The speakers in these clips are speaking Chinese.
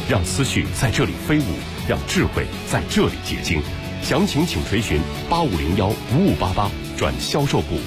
让思绪在这里飞舞，让智慧在这里结晶。详情请垂询8501-5588转销售部。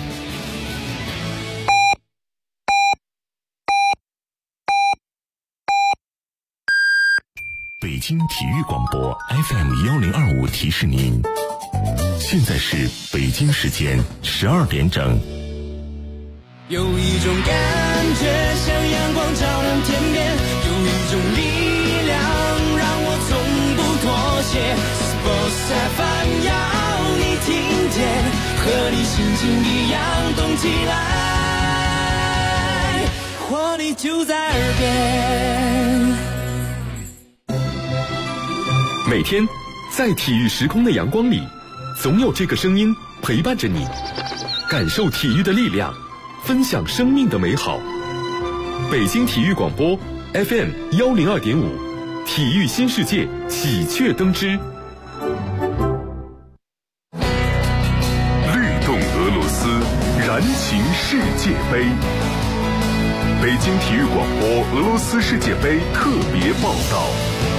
北京体育广播 FM1025提示您，现在是北京时间12点整。 有一种感觉像阳光照亮天边，有一种力量让我从不妥协。Sports FM 要你听见，和你心情一样动起来，活力就在耳边。 每天在体育时空的阳光里，总有这个声音陪伴着你，感受体育的力量，分享生命的美好。北京体育广播 FM102.5，体育新世界喜鹊登枝。律动俄罗斯，燃情世界杯。北京体育广播俄罗斯世界杯特别报道。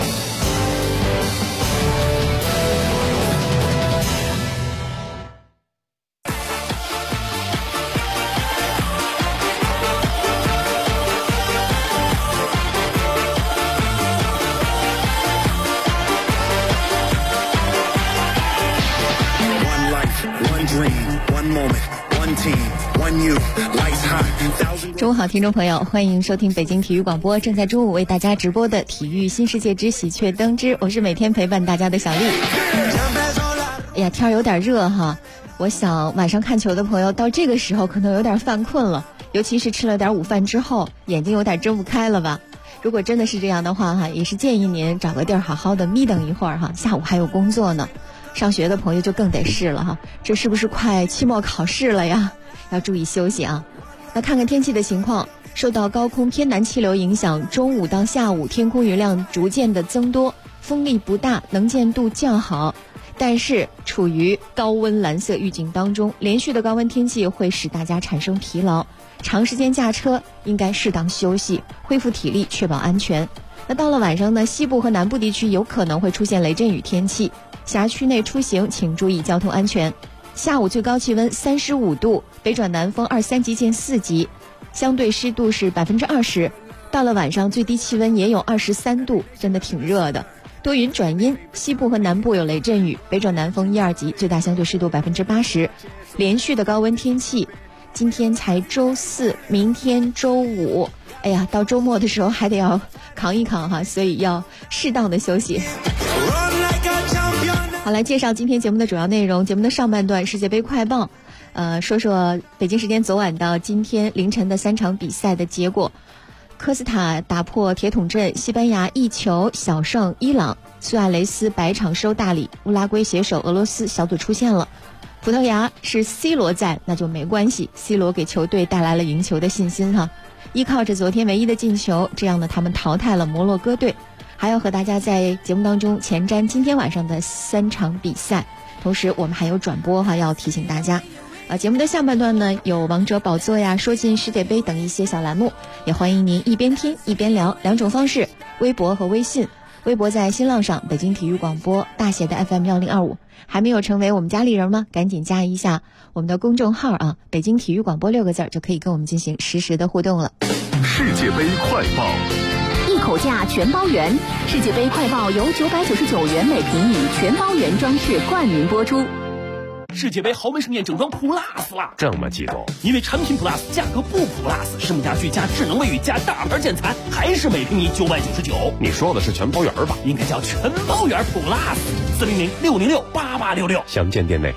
中午好，听众朋友，欢迎收听北京体育广播正在中午为大家直播的体育新世界之喜鹊登枝，我是每天陪伴大家的小丽。哎呀，天有点热哈，我想晚上看球的朋友到这个时候可能有点犯困了，尤其是吃了点午饭之后，眼睛有点睁不开了吧。如果真的是这样的话哈，也是建议您找个地儿好好的眯瞪一会儿哈，下午还有工作呢。上学的朋友就更得是了哈，这是不是快期末考试了呀？要注意休息啊。那看看天气的情况，受到高空偏南气流影响，中午到下午天空云量逐渐的增多，风力不大，能见度较好，但是处于高温蓝色预警当中，连续的高温天气会使大家产生疲劳，长时间驾车应该适当休息，恢复体力，确保安全。那到了晚上呢，西部和南部地区有可能会出现雷阵雨天气，辖区内出行请注意交通安全。下午最高气温35度，北转南风2-3级见4级，相对湿度是20%。到了晚上最低气温也有23度，真的挺热的。多云转阴，西部和南部有雷阵雨，北转南风1-2级，最大相对湿度80%。连续的高温天气，今天才周四，明天周五，哎呀，到周末的时候还得要扛一扛哈，所以要适当的休息。好，来介绍今天节目的主要内容。节目的上半段世界杯快报，说说北京时间昨晚到今天凌晨的3场比赛的结果。科斯塔打破铁桶阵，西班牙1球小胜伊朗，苏亚雷斯百场收大礼，乌拉圭携手俄罗斯小组出线了。葡萄牙是 C 罗在，那就没关系 ，C 罗给球队带来了赢球的信心哈。依靠着昨天唯一的进球，这样呢他们淘汰了摩洛哥队。还要和大家在节目当中前瞻今天晚上的3场比赛，同时我们还有转播哈，要提醒大家。节目的下半段呢，有王者宝座呀、说进世界杯等一些小栏目，也欢迎您一边听一边聊，两种方式，微博和微信。微博在新浪上，北京体育广播大写的 FM1025，还没有成为我们家里人吗？赶紧加一下我们的公众号啊，北京体育广播6个字就可以跟我们进行实时的互动了。 世界杯快报。 一口价全包圆，世界杯快报由999元每平米全包圆装饰冠名播出。 世界杯豪门盛宴整装 Plus 啦！ 这么激动？ 因为产品 Plus 价格不 Plus， 声家具加智能卫浴加大牌建材，还是每平米999。 你说的是全包圆吧？ 应该叫全包圆 Plus，400-606-8866， 详见店内。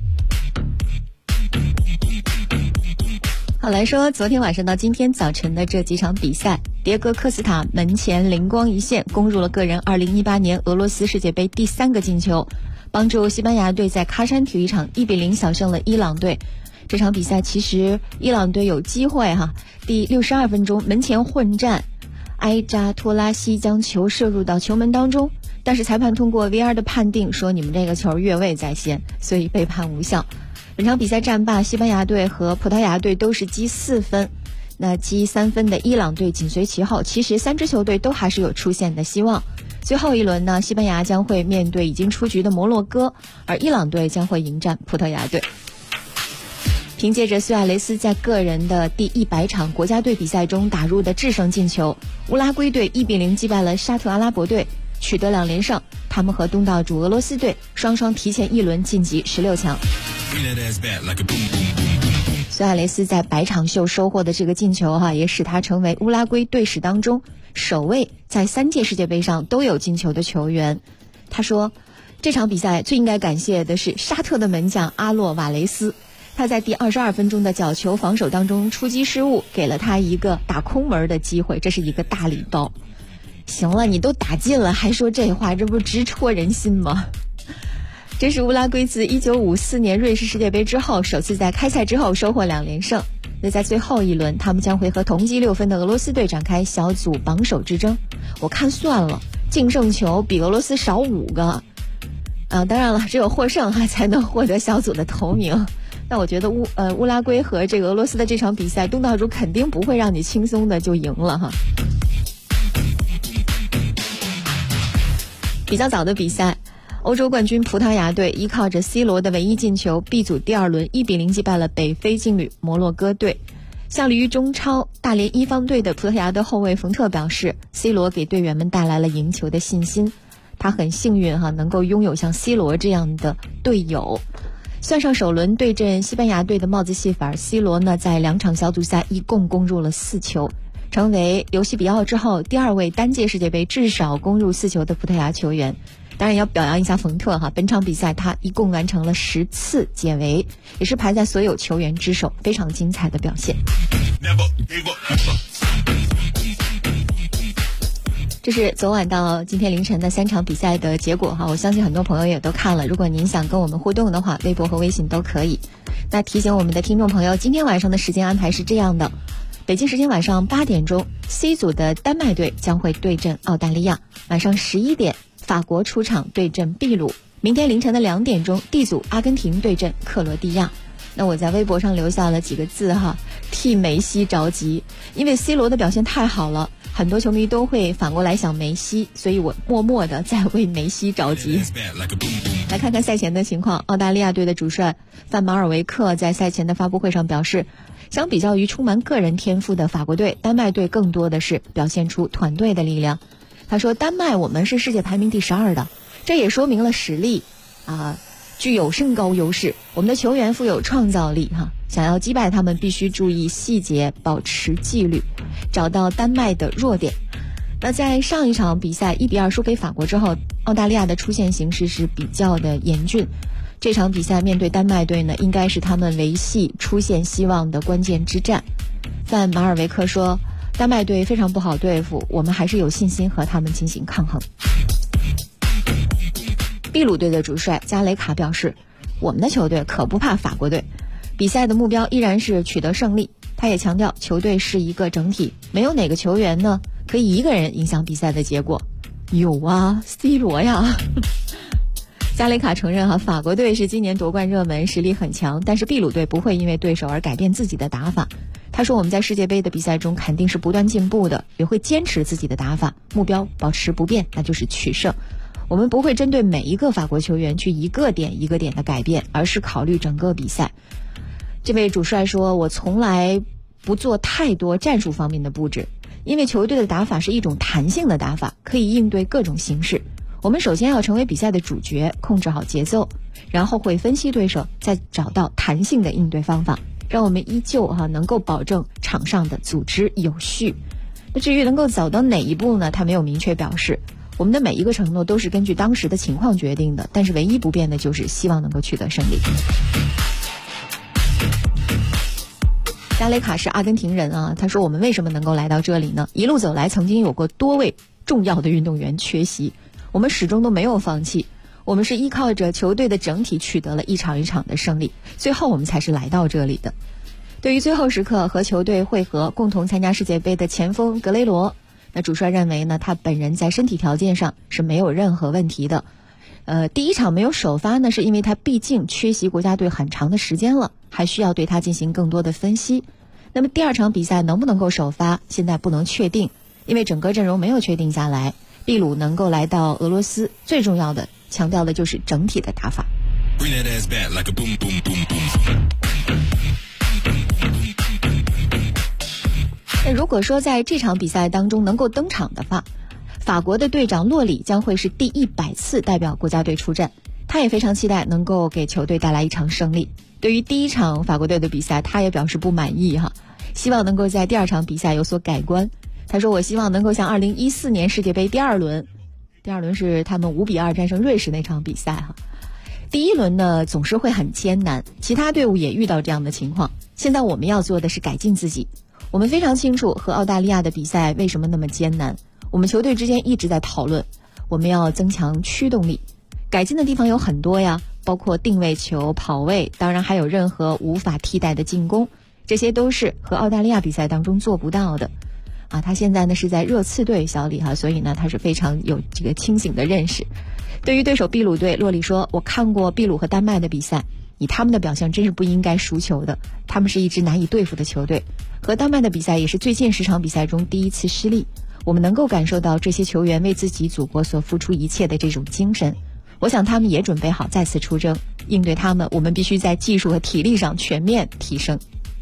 好，来说昨天晚上到今天早晨的这几场比赛，迭戈科斯塔门前灵光一现，攻入了个人2018年俄罗斯世界杯第3个进球，帮助西班牙队在喀山体育场1-0小胜了伊朗队。这场比赛其实伊朗队有机会哈，第62分钟门前混战，埃扎托拉西将球射入到球门当中，但是裁判通过 VR 的判定说你们这个球越位在先，所以被判无效。本场比赛战罢，西班牙队和葡萄牙队都是积4分。 那积3分的伊朗队紧随其后，其实3支球队都还是有出线的希望。最后一轮呢，西班牙将会面对已经出局的摩洛哥，而伊朗队将会迎战葡萄牙队。凭借着苏亚雷斯在个人的第100场国家队比赛中打入的制胜进球，乌拉圭队1-0击败了沙特阿拉伯队，取得2连胜。他们和东道主俄罗斯队双双提前一轮晋级16强。苏亚雷斯在百场秀收获的这个进球也使他成为乌拉圭队史当中首位在3届世界杯上都有进球的球员。他说，这场比赛最应该感谢的是沙特的门将阿洛瓦雷斯，他在第22分钟的角球防守当中出击失误，给了他一个打空门的机会，这是一个大礼包。行了，你都打进了还说这话，这不直戳人心吗？这是乌拉圭自1954年瑞士世界杯之后首次在开赛之后收获2连胜。那在最后一轮，他们将会和同积6分的俄罗斯队展开小组榜首之争。我看算了，净胜球比俄罗斯少5个。当然了，只有获胜才能获得小组的头名。那我觉得乌拉圭和这个俄罗斯的这场比赛，东道主肯定不会让你轻松的就赢了比较早的比赛，欧洲冠军葡萄牙队依靠着 C 罗的唯一进球 ，B 组第2轮1-0击败了北非劲旅摩洛哥队。效力于中超大连一方队的葡萄牙的后卫冯特表示 ，C 罗给队员们带来了赢球的信心。他很幸运能够拥有像 C 罗这样的队友。算上首轮对阵西班牙队的帽子戏法 ，C 罗呢在2场小组赛一共攻入了4球。成为尤西比奥之后第2位单届世界杯至少攻入4球的葡萄牙球员。当然要表扬一下冯特本场比赛他一共完成了10次解围，也是排在所有球员之首，非常精彩的表现。这是昨晚到今天凌晨的3场比赛的结果我相信很多朋友也都看了，如果您想跟我们互动的话，微博和微信都可以。那提醒我们的听众朋友，今天晚上的时间安排是这样的：北京时间晚上8点钟 ，C 组的丹麦队将会对阵澳大利亚；晚上11点，法国出场对阵秘鲁；明天凌晨的2点钟 ，D 组阿根廷对阵克罗地亚。那我在微博上留下了几个字替梅西着急，因为 C 罗的表现太好了，很多球迷都会反过来想梅西，所以我默默的在为梅西着急。来看看赛前的情况，澳大利亚队的主帅范马尔维克在赛前的发布会上表示，相比较于充满个人天赋的法国队，丹麦队更多的是表现出团队的力量。他说，丹麦我们是世界排名第12的，这也说明了实力具有身高优势，我们的球员富有创造力想要击败他们必须注意细节，保持纪律，找到丹麦的弱点。那在上一场比赛1-2输给法国之后，澳大利亚的出线形势是比较的严峻。这场比赛面对丹麦队呢，应该是他们维系出线希望的关键之战。范马尔维克说，丹麦队非常不好对付，我们还是有信心和他们进行抗衡。秘鲁队的主帅加雷卡表示，我们的球队可不怕法国队，比赛的目标依然是取得胜利。他也强调，球队是一个整体，没有哪个球员呢可以一个人影响比赛的结果。有C 罗呀。加雷卡承认法国队是今年夺冠热门，实力很强，但是秘鲁队不会因为对手而改变自己的打法。他说，我们在世界杯的比赛中肯定是不断进步的，也会坚持自己的打法，目标保持不变，那就是取胜。我们不会针对每一个法国球员去一个点一个点的改变，而是考虑整个比赛。这位主帅说，我从来不做太多战术方面的布置，因为球队的打法是一种弹性的打法，可以应对各种形势。我们首先要成为比赛的主角，控制好节奏，然后会分析对手，再找到弹性的应对方法，让我们依旧能够保证场上的组织有序。那至于能够走到哪一步呢，他没有明确表示。我们的每一个承诺都是根据当时的情况决定的，但是唯一不变的就是希望能够取得胜利。加雷卡是阿根廷人他说，我们为什么能够来到这里呢？一路走来曾经有过多位重要的运动员缺席，我们始终都没有放弃，我们是依靠着球队的整体取得了一场一场的胜利，最后我们才是来到这里的。对于最后时刻和球队会合共同参加世界杯的前锋格雷罗，那主帅认为呢，他本人在身体条件上是没有任何问题的。第一场没有首发呢，是因为他毕竟缺席国家队很长的时间了，还需要对他进行更多的分析。 那么第2场比赛能不能够首发，现在不能确定，因为整个阵容没有确定下来。秘鲁能够来到俄罗斯，最重要的强调的就是整体的打法。如果说在这场比赛当中能够登场的话，法国的队长洛里将会是第100次代表国家队出战，他也非常期待能够给球队带来一场胜利。对于第1场法国队的比赛，他也表示不满意希望能够在第2场比赛有所改观。他说，我希望能够像2014年世界杯第2轮是他们5-2战胜瑞士那场比赛第1轮呢总是会很艰难，其他队伍也遇到这样的情况，现在我们要做的是改进自己。我们非常清楚和澳大利亚的比赛为什么那么艰难，我们球队之间一直在讨论，我们要增强驱动力，改进的地方有很多呀，包括定位球、跑位，当然还有任何无法替代的进攻，这些都是和澳大利亚比赛当中做不到的他现在呢是在热刺队效力所以呢他是非常有这个清醒的认识。对于对手秘鲁队，洛里说，我看过秘鲁和丹麦的比赛，以他们的表现真是不应该输球的，他们是一支难以对付的球队，和丹麦的比赛也是最近10场比赛中第1次失利，我们能够感受到这些球员为自己祖国所付出一切的这种精神，我想他们也准备好再次出征，应对他们，我们必须在技术和体力上全面提升。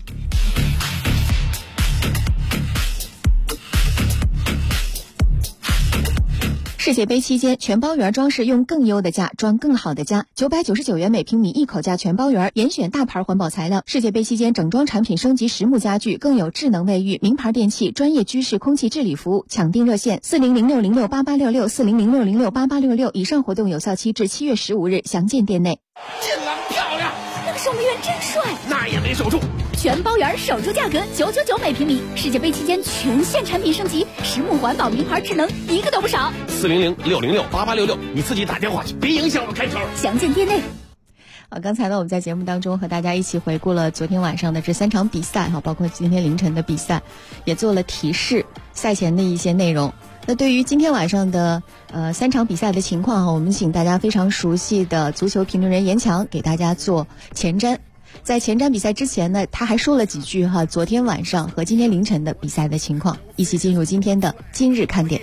世界杯期间，全包圆装饰用更优的价装更好的家，999元每平米一口价全包圆，严选大牌环保材料。世界杯期间，整装产品升级实木家具，更有智能卫浴、名牌电器、专业居室空气治理服务。抢订热线4006068866，4006068866。以上活动有效期至7月15日，详见店内。 进来漂亮， 那个守门员真帅， 那也没守住。 全包圆守住价格999每平米，世界杯期间全线产品升级，实木环保名牌智能一个都不少。 4006068866，你自己打电话去，别影响我开球。 详见店内。 刚才呢我们在节目当中和大家一起回顾了昨天晚上的这3场比赛包括今天凌晨的比赛，也做了提示赛前的一些内容。那对于今天晚上的3场比赛的情况我们请大家非常熟悉的足球评论人严强给大家做前瞻。在前瞻比赛之前呢，他还说了几句昨天晚上和今天凌晨的比赛的情况。一起进入今天的今日看点。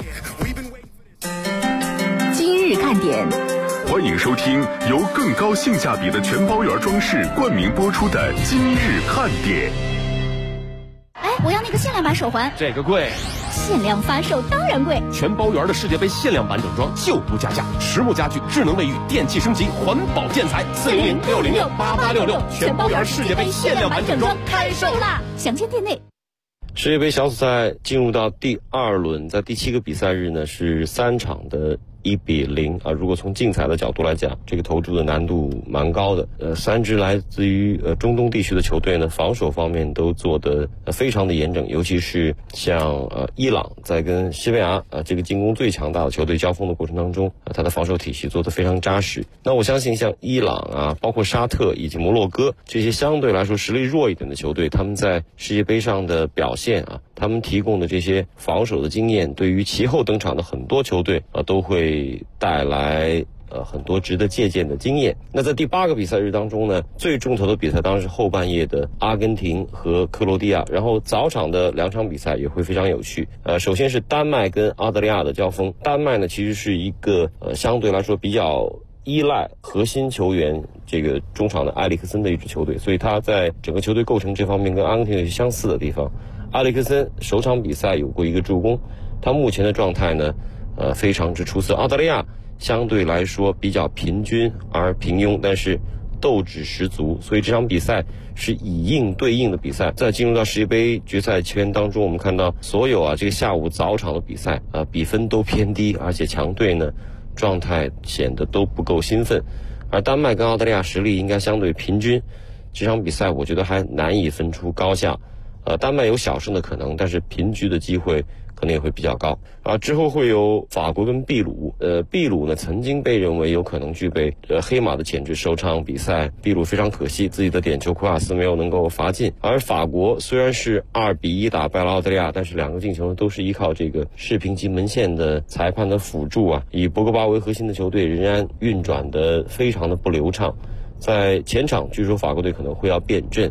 今日看点， 欢迎收听由更高性价比的全包圆装饰冠名播出的今日看点。 我要那个限量版手环。 这个贵。 限量发售当然贵。 全包圆的世界杯限量版整装就不加价，实木家具、智能卫浴、电器升级、环保建材，4006068866，全包圆世界杯限量版整装开售啦！ 详见店内。 世界杯小组赛进入到第2轮，在第7个比赛日呢是3场的1-0如果从竞彩的角度来讲，这个投注的难度蛮高的。3支来自于中东地区的球队呢，防守方面都做得非常的严整，尤其是像伊朗在跟西班牙这个进攻最强大的球队交锋的过程当中，他的防守体系做得非常扎实。那我相信像伊朗包括沙特以及摩洛哥这些相对来说实力弱一点的球队，他们在世界杯上的表现他们提供的这些防守的经验，对于其后登场的很多球队都会带来很多值得借鉴的经验。那在第8个比赛日当中呢，最重头的比赛当然是后半夜的阿根廷和克罗地亚，然后早场的2场比赛也会非常有趣。首先是丹麦跟澳大利亚的交锋。丹麦呢其实是一个相对来说比较依赖核心球员这个中场的埃里克森的一支球队，所以他在整个球队构成这方面跟阿根廷有些相似的地方。埃里克森首场比赛有过1个助攻，他目前的状态呢非常之出色。澳大利亚相对来说比较平均而平庸，但是斗志十足，所以这场比赛是以硬对应的比赛。在进入到世界杯决赛圈当中，我们看到所有这个下午早场的比赛比分都偏低，而且强队呢状态显得都不够兴奋。而丹麦跟澳大利亚实力应该相对平均，这场比赛我觉得还难以分出高下。丹麦有小胜的可能，但是平局的机会可能也会比较高。之后会有法国跟秘鲁。秘鲁呢曾经被认为有可能具备黑马的潜质，首场比赛秘鲁非常可惜自己的点球库瓦斯没有能够罚进。而法国虽然是2-1打败了澳大利亚，但是2个进球都是依靠这个视频级门线的裁判的辅助以博格巴为核心的球队仍然运转的非常的不流畅。在前场据说法国队可能会要变阵，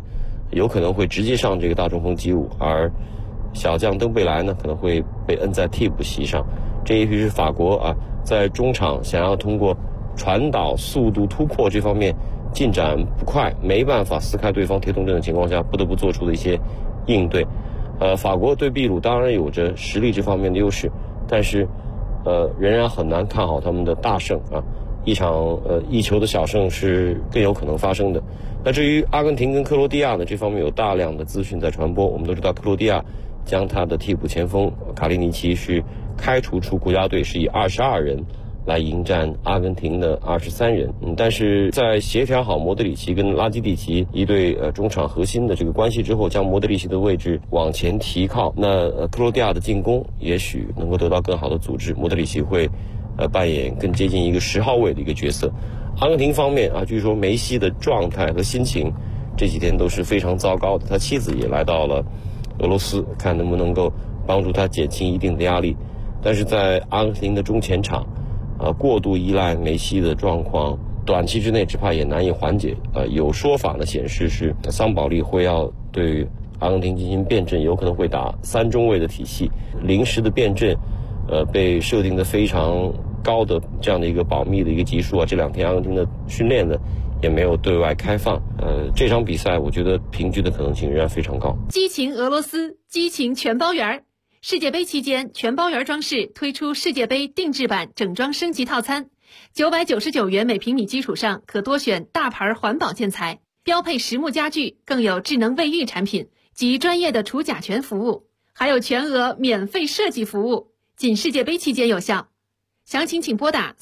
有可能会直接上这个大中锋机务，而小将登贝莱呢可能会被摁在替补席上。这也许是法国在中场想要通过传导、速度、突破这方面进展不快，没办法撕开对方铁桶阵的情况下，不得不做出的一些应对。法国对秘鲁当然有着实力这方面的优势，但是仍然很难看好他们的大胜一场一球的小胜是更有可能发生的。那至于阿根廷跟克罗地亚呢，这方面有大量的资讯在传播。我们都知道克罗地亚将他的替补前锋卡利尼奇是开除出国家队，是以22人来迎战阿根廷的23人。但是在协调好莫德里奇跟拉基蒂奇一对中场核心的这个关系之后，将莫德里奇的位置往前提靠，那克罗地亚的进攻也许能够得到更好的组织，莫德里奇会扮演更接近一个10号位的一个角色。阿根廷方面据说梅西的状态和心情这几天都是非常糟糕的，他妻子也来到了俄罗斯，看能不能够帮助他减轻一定的压力。但是在阿根廷的中前场过度依赖梅西的状况，短期之内只怕也难以缓解。有说法呢显示是桑保利会要对阿根廷进行变阵，有可能会打3中卫的体系，临时的变阵被设定的非常高的这样的一个保密的一个级数这2天阿根廷的训练呢也没有对外开放。这场比赛我觉得平局的可能性仍然非常高。 激情俄罗斯，激情全包圆。世界杯期间，全包圆装饰推出世界杯定制版整装升级套餐，999元每平米基础上可多选大牌环保建材，标配实木家具，更有智能卫浴产品及专业的除甲醛服务，还有全额免费设计服务，仅世界杯期间有效。详情请拨打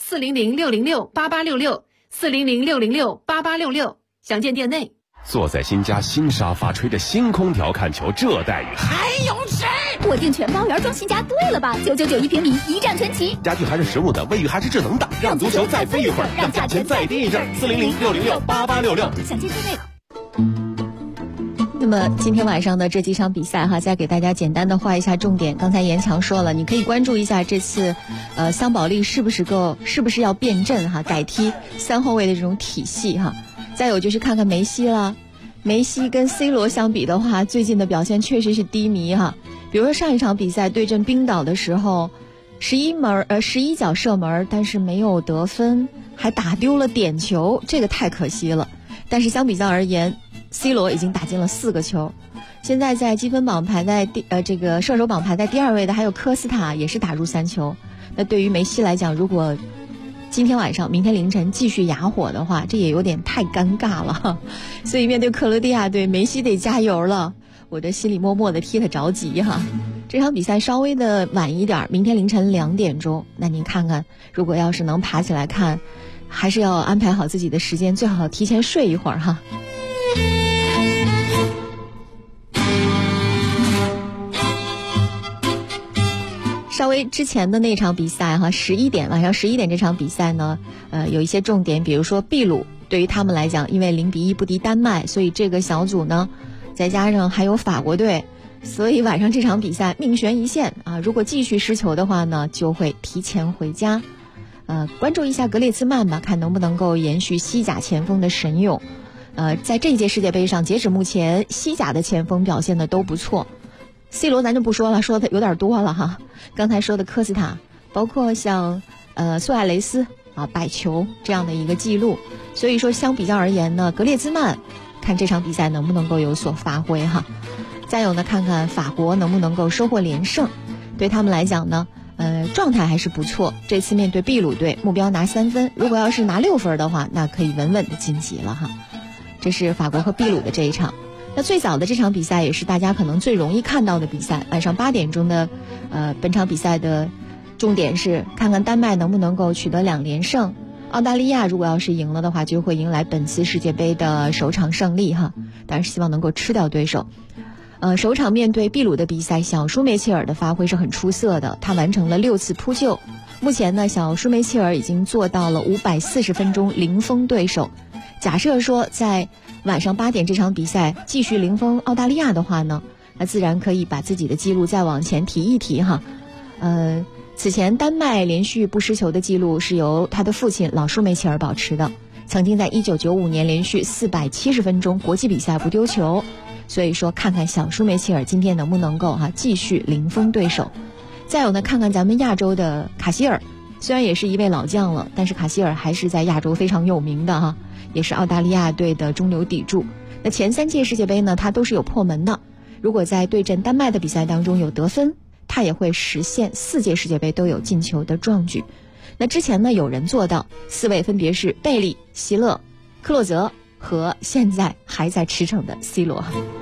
400-606-8866，400-606-8866，详见店内。 坐在新家新沙发，吹着新空调看球，这待遇还有谁？ 我订全包圆装新家对了吧？999一平米，一站全齐。 家具还是实木的，卫浴还是智能的，让足球再飞一会儿，让价钱再低一阵。400-606-8866， 详见店内。 那么今天晚上的这几场比赛再给大家简单的画一下重点。刚才严强说了，你可以关注一下这次桑保利是不是要变阵改踢3后卫的这种体系再有就是看看梅西了，梅西跟 C 罗相比的话，最近的表现确实是低迷比如说上一场比赛对阵冰岛的时候，11脚射门，但是没有得分，还打丢了点球，这个太可惜了。但是相比较而言，C 罗已经打进了4个球。现在在积分榜排在这个射手榜排在第2位的还有科斯塔，也是打入3球。那对于梅西来讲，如果今天晚上明天凌晨继续哑火的话，这也有点太尴尬了。所以面对克罗地亚队，梅西得加油了，我这心里默默的替他着急这场比赛稍微的晚一点，明天凌晨2点钟，那您看看，如果要是能爬起来看，还是要安排好自己的时间，最好提前睡一会儿稍微之前的那场比赛晚上11点这场比赛呢，有一些重点，比如说秘鲁对于他们来讲，因为0-1不敌丹麦，所以这个小组呢，再加上还有法国队，所以晚上这场比赛命悬一线如果继续失球的话呢，就会提前回家。关注一下格列兹曼吧，看能不能够延续西甲前锋的神勇。在这一届世界杯上，截止目前，西甲的前锋表现的都不错。C 罗咱就不说了，说的有点多了刚才说的科斯塔，包括像苏亚雷斯100球这样的一个记录。所以说相比较而言呢，格列兹曼看这场比赛能不能够有所发挥再有呢，看看法国能不能够收获连胜。对他们来讲呢，状态还是不错。这次面对秘鲁队，目标拿3分，如果要是拿6分的话，那可以稳稳的晋级了这是法国和秘鲁的这一场。那最早的这场比赛也是大家可能最容易看到的比赛，晚上8点钟的本场比赛的重点是看看丹麦能不能够取得2连胜。澳大利亚如果要是赢了的话，就会迎来本次世界杯的首场胜利当然是希望能够吃掉对手。首场面对秘鲁的比赛，小舒梅切尔的发挥是很出色的，他完成了6次扑救。目前呢，小舒梅切尔已经做到了540分钟零封对手。假设说在晚上8点这场比赛继续零封澳大利亚的话呢，那自然可以把自己的记录再往前提一提此前丹麦连续不失球的记录是由他的父亲老舒梅切尔保持的，曾经在1995年连续470分钟国际比赛不丢球。 所以说看看小舒梅切尔今天能不能够继续零封对手。再有呢，看看咱们亚洲的卡希尔，虽然也是一位老将了，但是卡希尔还是在亚洲非常有名的也是澳大利亚队的中流砥柱。那前3届世界杯呢，他都是有破门的，如果在对阵丹麦的比赛当中有得分，他也会实现4届世界杯都有进球的壮举。那之前呢，有人做到，4位分别是贝利、席勒、克洛泽和现在还在驰骋的 C 罗。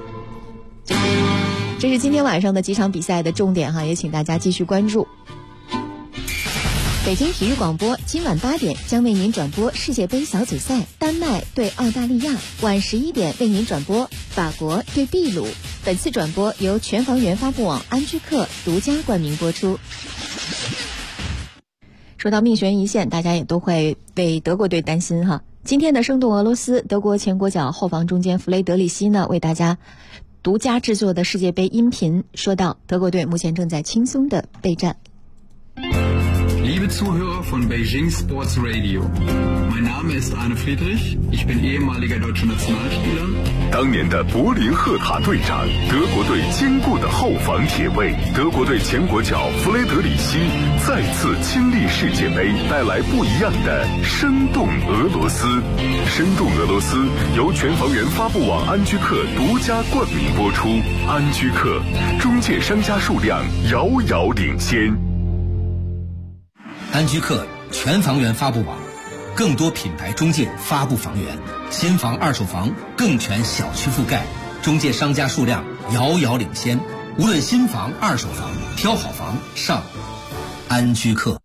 这是今天晚上的几场比赛的重点也请大家继续关注。北京体育广播今晚8点将为您转播世界杯小组赛，丹麦对澳大利亚；晚11点为您转播法国对秘鲁。本次转播由全房源发布网安居客独家冠名播出。说到命悬一线，大家也都会为德国队担心今天的生动俄罗斯，德国前国脚后防中坚弗雷德里希呢为大家独家制作的世界杯音频，说到德国队目前正在轻松的备战。 Liebe Zuhörer von Beijing Sports Radio, mein Name ist Arne Friedrich, ich bin ehemaliger deutscher Nationalspieler. 当年的柏林赫塔队长，德国队坚固的后防铁卫，德国队前国脚弗雷德里希再次亲历世界杯，带来不一样的生动俄罗斯。生动俄罗斯由全房源发布网安居客独家冠名播出。安居客中介商家数量遥遥领先。 安居客全房源发布网，更多品牌中介发布房源，新房二手房更全小区覆盖，中介商家数量遥遥领先。无论新房二手房，挑好房上安居客。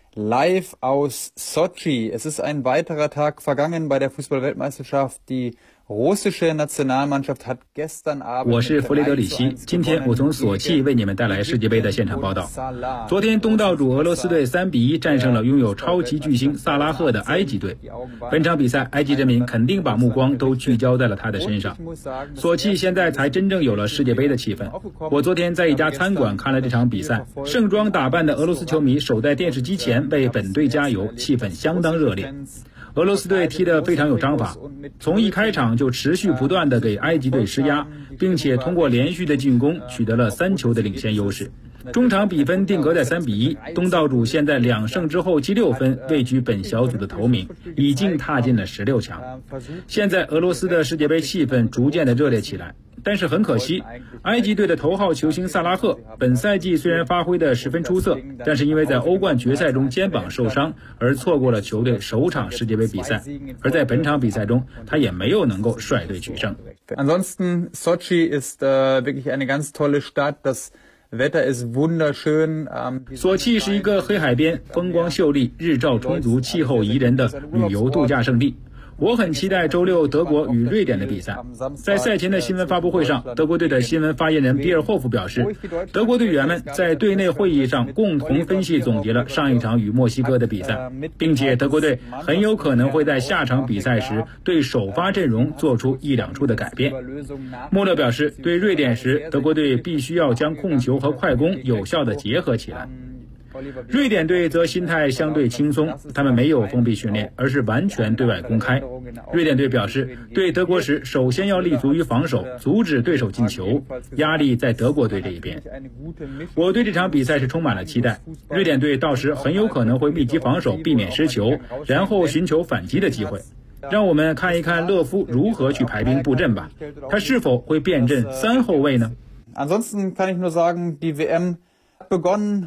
Live aus Sochi. Es ist ein weiterer Tag vergangen bei der Fußball-Weltmeisterschaft. Die russische Nationalmannschaft hat gestern Abend 我是弗雷德里希，今天我从索契为你们带来世界杯的现场报道。昨天东道主俄罗斯队3-1战胜了拥有超级巨星萨拉赫的埃及队。本场比赛，埃及人民肯定把目光都聚焦在了他的身上。索契现在才真正有了世界杯的气氛。我昨天在一家餐馆看了这场比赛，盛装打扮的俄罗斯球迷守在电视机前为本队加油，气氛相当热烈。俄罗斯队踢得非常有章法，从一开场就持续不断地给埃及队施压，并且通过连续的进攻取得了3球的领先优势。中场比分定格在3-1，东道主现在2胜之后积6分，位居本小组的头名，已经踏进了16强。现在俄罗斯的世界杯气氛逐渐的热烈起来，但是很可惜，埃及队的头号球星萨拉赫本赛季虽然发挥得十分出色，但是因为在欧冠决赛中肩膀受伤而错过了球队首场世界杯比赛，而在本场比赛中他也没有能够率队取胜。 Ansonsten Sochi ist wirklich eine ganz tolle Stadt. Das Wetter ist wunderschön. 索契是一个黑海边，风光秀丽，日照充足，气候宜人的旅游度假胜地。我很期待周6德国与瑞典的比赛。在赛前的新闻发布会上，德国队的新闻发言人比尔霍夫表示，德国队员们在队内会议上共同分析总结了上一场与墨西哥的比赛，并且德国队很有可能会在下场比赛时对首发阵容做出1-2处的改变。穆勒表示，对瑞典时，德国队必须要将控球和快攻有效地结合起来。瑞典队则心态相对轻松，他们没有封闭训练，而是完全对外公开。瑞典队表示，对德国时首先要立足于防守，阻止对手进球，压力在德国队这一边。我对这场比赛是充满了期待，瑞典队到时很有可能会密集防守，避免失球，然后寻求反击的机会。让我们看一看勒夫如何去排兵布阵吧，他是否会变阵3后卫呢？ Ansonsten kann ich nur sagen, die WM begonnen,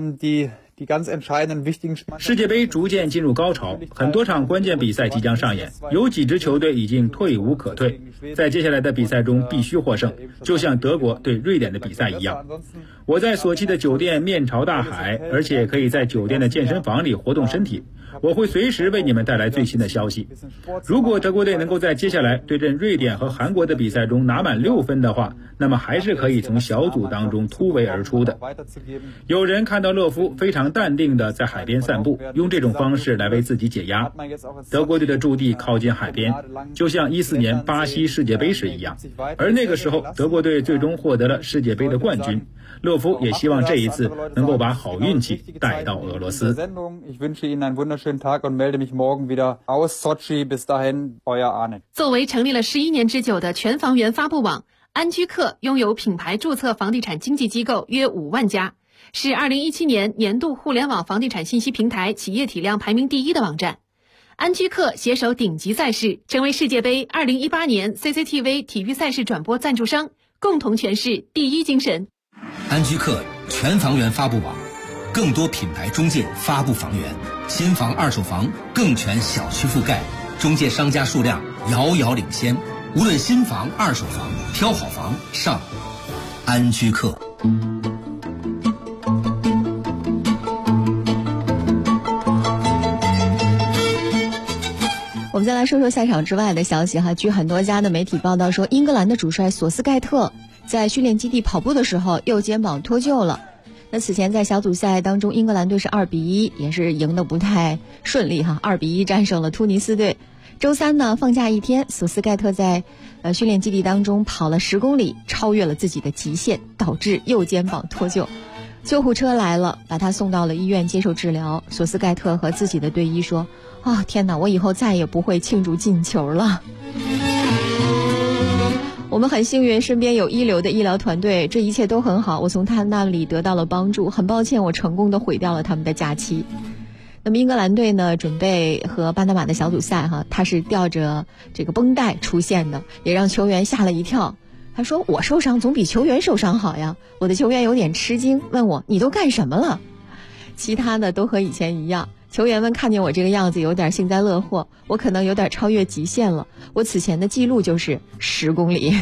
die ganz entscheidenden wichtigen Spiele. 世界杯逐渐进入高潮，很多场关键比赛即将上演，有几支球队已经退无可退，在接下来的比赛中必须获胜，就像德国对瑞典的比赛一样。我在索契的酒店面朝大海，而且可以在酒店的健身房里活动身体。我会随时为你们带来最新的消息。如果德国队能够在接下来对阵瑞典和韩国的比赛中拿满6分的话，那么还是可以从小组当中突围而出的。有人看到勒夫非常淡定地在海边散步，用这种方式来为自己解压。德国队的驻地靠近海边，就像14年巴西世界杯时一样，而那个时候德国队最终获得了世界杯的冠军。勒夫也希望这一次能够把好运气带到俄罗斯。 作为成立了11年之久的全房源发布网， 安居客拥有品牌注册房地产经纪机构约5万家，是2017年年度互联网房地产信息平台企业体量排名第1的网站。安居客携手顶级赛事，成为世界杯2018年 CCTV 体育赛事转播赞助商，共同诠释第一精神。 安居客全房源发布网，更多品牌中介发布房源，新房二手房更全小区覆盖，中介商家数量遥遥领先。无论新房二手房，挑好房上安居客。 我们再来说说赛场之外的消息哈。据很多家的媒体报道说，英格兰的主帅索斯盖特在训练基地跑步的时候右肩膀脱臼了。那此前在小组赛当中，英格兰队是2-1，也是赢得不太顺利哈，2-1战胜了突尼斯队。周三呢放假一天，索斯盖特在训练基地当中跑了10公里，超越了自己的极限，导致右肩膀脱臼。救护车来了，把他送到了医院接受治疗。索斯盖特和自己的队医说：天哪，我以后再也不会庆祝进球了。我们很幸运，身边有一流的医疗团队，这一切都很好，我从他那里得到了帮助。很抱歉，我成功的毁掉了他们的假期。那么英格兰队呢，准备和巴拿马的小组赛哈，他是吊着这个绷带出现的，也让球员吓了一跳。他说：我受伤总比球员受伤好呀。我的球员有点吃惊，问我你都干什么了？其他的都和以前一样，球员们看见我这个样子有点幸灾乐祸，我可能有点超越极限了。我此前的记录就是10公里。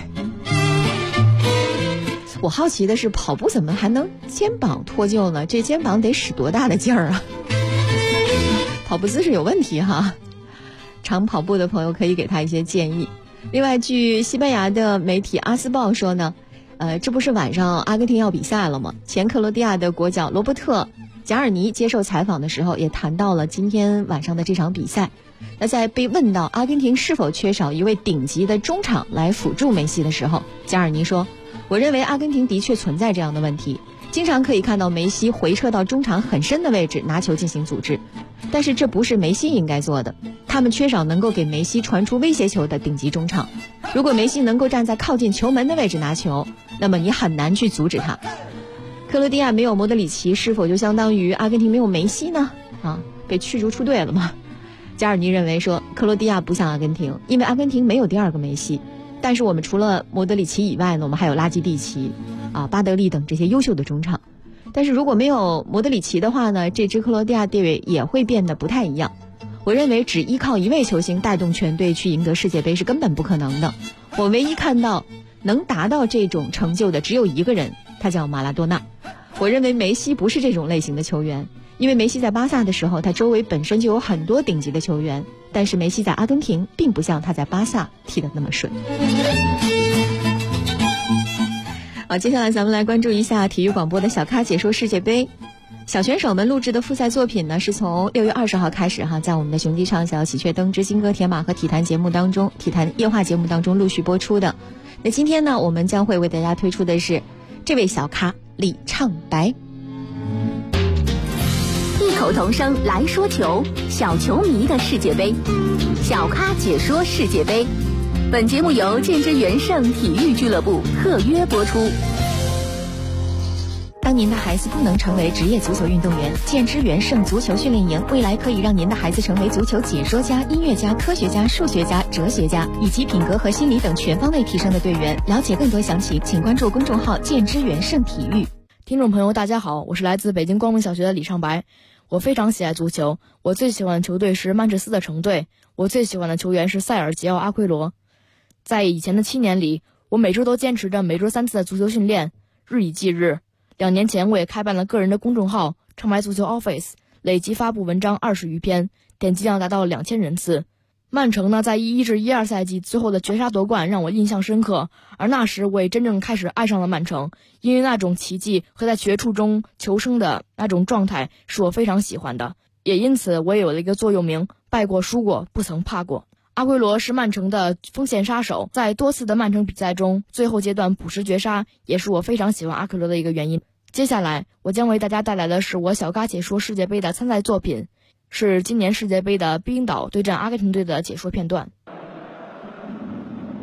我好奇的是，跑步怎么还能肩膀脱臼呢？这肩膀得使多大的劲儿啊？跑步姿势有问题哈，常跑步的朋友可以给他一些建议。另外，据西班牙的媒体《阿斯报》说呢，这不是晚上阿根廷要比赛了吗？前克罗地亚的国脚罗伯特·贾尔尼接受采访的时候也谈到了今天晚上的这场比赛。那在被问到阿根廷是否缺少一位顶级的中场来辅助梅西的时候，贾尔尼说：我认为阿根廷的确存在这样的问题，经常可以看到梅西回撤到中场很深的位置拿球进行组织，但是这不是梅西应该做的。他们缺少能够给梅西传出威胁球的顶级中场。如果梅西能够站在靠近球门的位置拿球，那么你很难去阻止他。克罗地亚没有莫德里奇，是否就相当于阿根廷没有梅西呢？被驱逐出队了吗？加尔尼认为说，克罗地亚不像阿根廷，因为阿根廷没有第二个梅西。但是我们除了莫德里奇以外呢，我们还有拉基蒂奇、巴德利等这些优秀的中场。但是如果没有莫德里奇的话呢，这支克罗地亚队也会变得不太一样。我认为只依靠一位球星带动全队去赢得世界杯是根本不可能的。我唯一看到能达到这种成就的只有一个人，他叫马拉多纳。我认为梅西不是这种类型的球员，因为梅西在巴萨的时候，他周围本身就有很多顶级的球员，但是梅西在阿根廷并不像他在巴萨踢得那么顺。好，接下来咱们来关注一下体育广播的小咖解说世界杯。小选手们录制的复赛作品呢，是从6月20号开始在我们的雄鸡唱小喜鹊灯之金戈铁马和体坛夜话节目当中陆续播出的。那今天呢，我们将会为大家推出的是这位小咖李畅白。 异口同声来说球，小球迷的世界杯，小咖解说世界杯。本节目由建之元盛体育俱乐部特约播出。 当您的孩子不能成为职业足球运动员，建之元盛足球训练营未来可以让您的孩子成为足球解说家、音乐家、科学家、数学家、哲学家，以及品格和心理等全方位提升的队员。了解更多详情，请关注公众号建之元盛体育。 听众朋友大家好，我是来自北京光明小学的李尚白。我非常喜爱足球，我最喜欢的球队是曼彻斯特城队，我最喜欢的球员是塞尔吉奥·阿奎罗。在以前的7年里，我每周都坚持着每周3次的足球训练，日以继日。2年前我也开办了个人的公众号畅白足球 Office， 累计发布文章20余篇，点击量达到2000人次。曼城呢，在11至12赛季最后的绝杀夺冠让我印象深刻，而那时我也真正开始爱上了曼城，因为那种奇迹和在绝处中求生的那种状态是我非常喜欢的，也因此我也有了一个座右铭：败过输过，不曾怕过。阿奎罗是曼城的锋线杀手，在多次的曼城比赛中，最后阶段补时绝杀也是我非常喜欢阿奎罗的一个原因。接下来我将为大家带来的是我小咖解说世界杯的参赛作品，是今年世界杯的冰岛对阵阿根廷队的解说片段。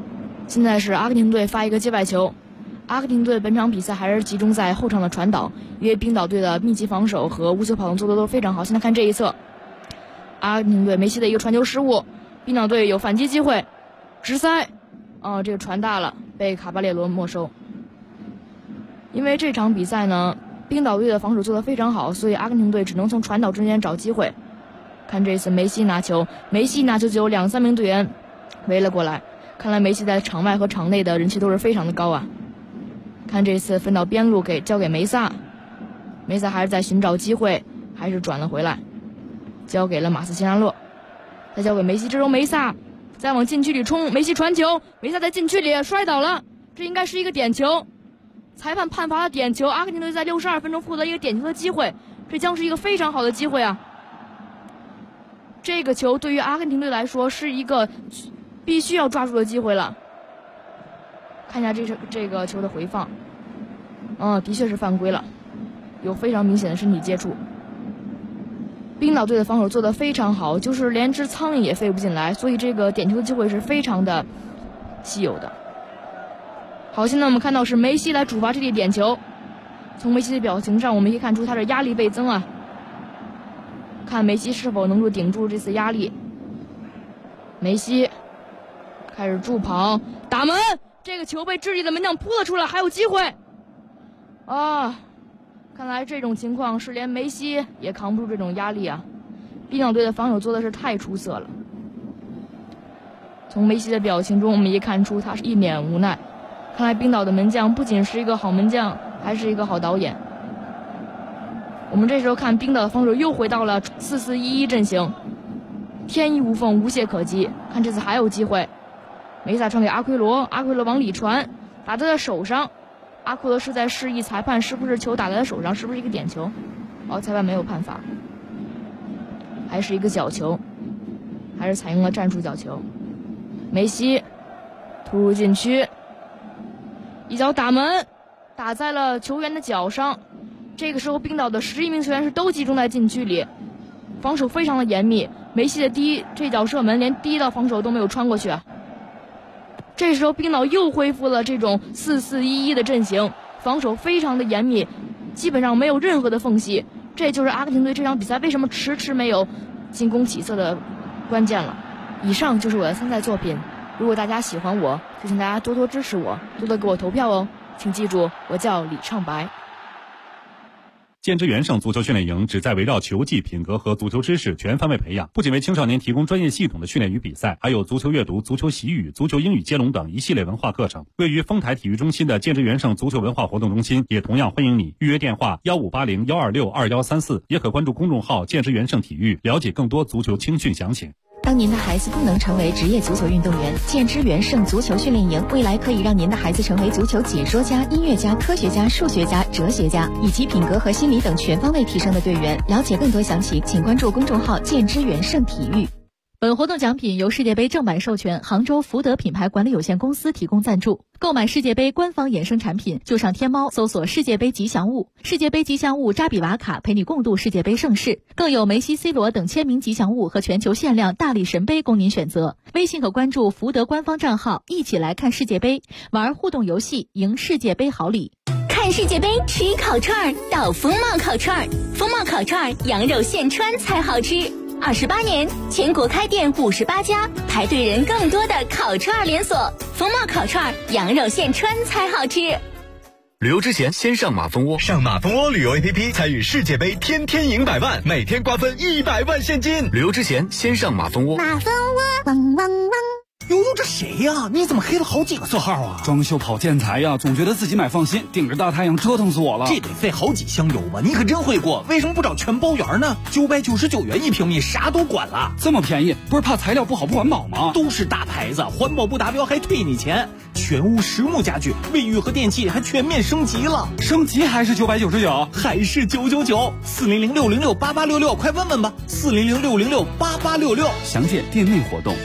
现在是阿根廷队发一个界外球。阿根廷队本场比赛还是集中在后场的传导，因为冰岛队的密集防守和无球跑动做的都非常好。现在看这一侧，阿根廷队梅西的一个传球失误，冰岛队有反击机会，直塞，这个传大了，被卡巴列罗没收。因为这场比赛呢，冰岛队的防守做得非常好，所以阿根廷队只能从传导中间找机会。看这次梅西拿球就有2-3名队员围了过来，看来梅西在场外和场内的人气都是非常的高啊。看这次分到边路交给梅萨还是在寻找机会，还是转了回来，交给了马斯切拉诺，再交给梅西，这时候梅萨再往禁区里冲，梅西传球，梅萨在禁区里摔倒了，这应该是一个点球，裁判判罚了点球，阿根廷队在62分钟获得一个点球的机会，这将是一个非常好的机会啊。这个球对于阿根廷队来说是一个必须要抓住的机会了。看一下这个球的回放，的确是犯规了，有非常明显的身体接触。冰岛队的防守做得非常好，就是连只苍蝇也飞不进来，所以这个点球的机会是非常的稀有的。好，现在我们看到是梅西来主罚这粒点球，从梅西的表情上我们可以看出他的压力倍增啊。看梅西是否能够顶住这次压力。梅西开始助跑打门，这个球被智利的门将扑了出来，还有机会看来这种情况是连梅西也扛不住这种压力啊。冰岛队的防守做的是太出色了，从梅西的表情中我们也看出他是一脸无奈，看来冰岛的门将不仅是一个好门将，还是一个好导演。我们这时候看冰岛的防守又回到了4-4-1-1阵型，天衣无缝，无懈可击。看这次还有机会，梅萨传给阿奎罗，阿奎罗往里传，打在了手上，阿奎罗是在示意裁判是不是球打在了手上，是不是一个点球。裁判没有判罚，还是一个角球，还是采用了战术角球。梅西突入禁区，一脚打门，打在了球员的脚上。这个时候冰岛的11名球员是都集中在禁区里，防守非常的严密，梅西的这脚射门连第一道防守都没有穿过去啊。这时候冰岛又恢复了这种4-4-1-1的阵型，防守非常的严密，基本上没有任何的缝隙，这就是阿根廷队这场比赛为什么迟迟没有进攻起色的关键了。以上就是我的参赛作品，如果大家喜欢我，就请大家多多支持我，多多给我投票哦。请记住，我叫李畅白。 建之元盛足球训练营旨在围绕球技、品格和足球知识全方位培养，不仅为青少年提供专业系统的训练与比赛，还有足球阅读、足球习语、足球英语接龙等一系列文化课程。位于丰台体育中心的建之元盛足球文化活动中心也同样欢迎你，预约电话1580-126-2134，也可关注公众号建之元盛体育，了解更多足球青训详情。 当您的孩子不能成为职业足球运动员，建之元盛足球训练营未来可以让您的孩子成为足球解说家、音乐家、科学家、数学家、哲学家，以及品格和心理等全方位提升的队员。了解更多详情，请关注公众号建之元盛体育。 本活动奖品由世界杯正版授权杭州福德品牌管理有限公司提供赞助。购买世界杯官方衍生产品，就上天猫搜索世界杯吉祥物，世界杯吉祥物扎比瓦卡陪你共度世界杯盛世，更有梅西、C 罗等签名吉祥物和全球限量大力神杯供您选择。微信可关注福德官方账号，一起来看世界杯，玩互动游戏，赢世界杯好礼。 看世界杯吃烤串到风貌烤串，风貌烤串羊肉现穿才好吃。28年，全国开店58家，排队人更多的烤串连锁。风貌烤串，羊肉现穿才好吃。 旅游之前先上马蜂窝，上马蜂窝旅游 APP 参与世界杯，天天赢100万，每天瓜分100万现金。旅游之前先上马蜂窝。 马蜂窝，汪汪汪。 悠悠，这谁呀？你怎么黑了好几个色号啊？ 装修跑建材呀，总觉得自己买放心，顶着大太阳折腾死我了。 这得费好几箱油吧？你可真会过，为什么不找全包圆呢？999元1平米，啥都管了。 这么便宜，不是怕材料不好不环保吗？ 都是大牌子，环保不达标还退你钱。全屋实木家具，卫浴和电器还全面升级了。 升级还是999？ 还是999？400-606-8866，快问问吧。400-606-8866， 详见店内活动。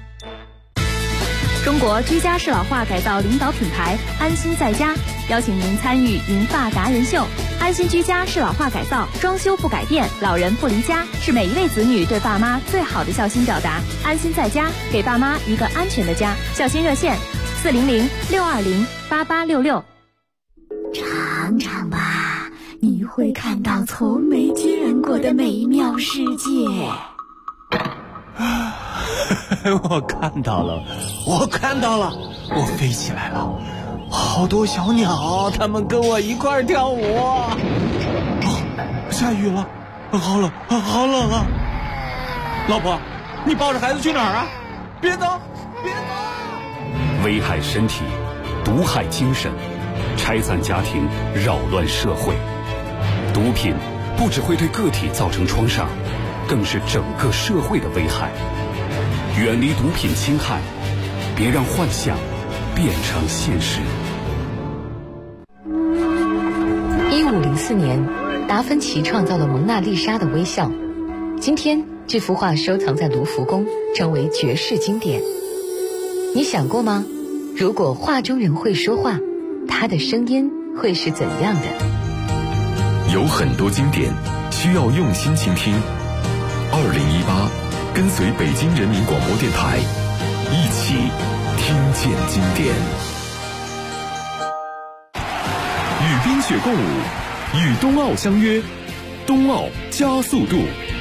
中国居家适老化改造领导品牌安心在家邀请您参与银发达人秀。安心居家适老化改造，装修不改变，老人不离家，是每一位子女对爸妈最好的孝心表达。安心在家，给爸妈一个安全的家。孝心热线 400-620-8866。 尝尝吧，你会看到从没见过的美妙世界。 我看到了，我飞起来了，好多小鸟，它们跟我一块儿跳舞。下雨了，好冷啊！老婆，你抱着孩子去哪儿啊？别走！ 危害身体，毒害精神，拆散家庭，扰乱社会。毒品不只会对个体造成创伤，更是整个社会的危害。远离毒品侵害，别让幻想变成现实。 1504年，达芬奇创造了蒙娜丽莎的微笑。今天，这幅画收藏在卢浮宫，成为绝世经典。你想过吗？如果画中人会说话，他的声音会是怎样的？ 有很多经典需要用心倾听。2018，跟随北京人民广播电台，一起听见经典。与冰雪共舞，与冬奥相约，冬奥加速度。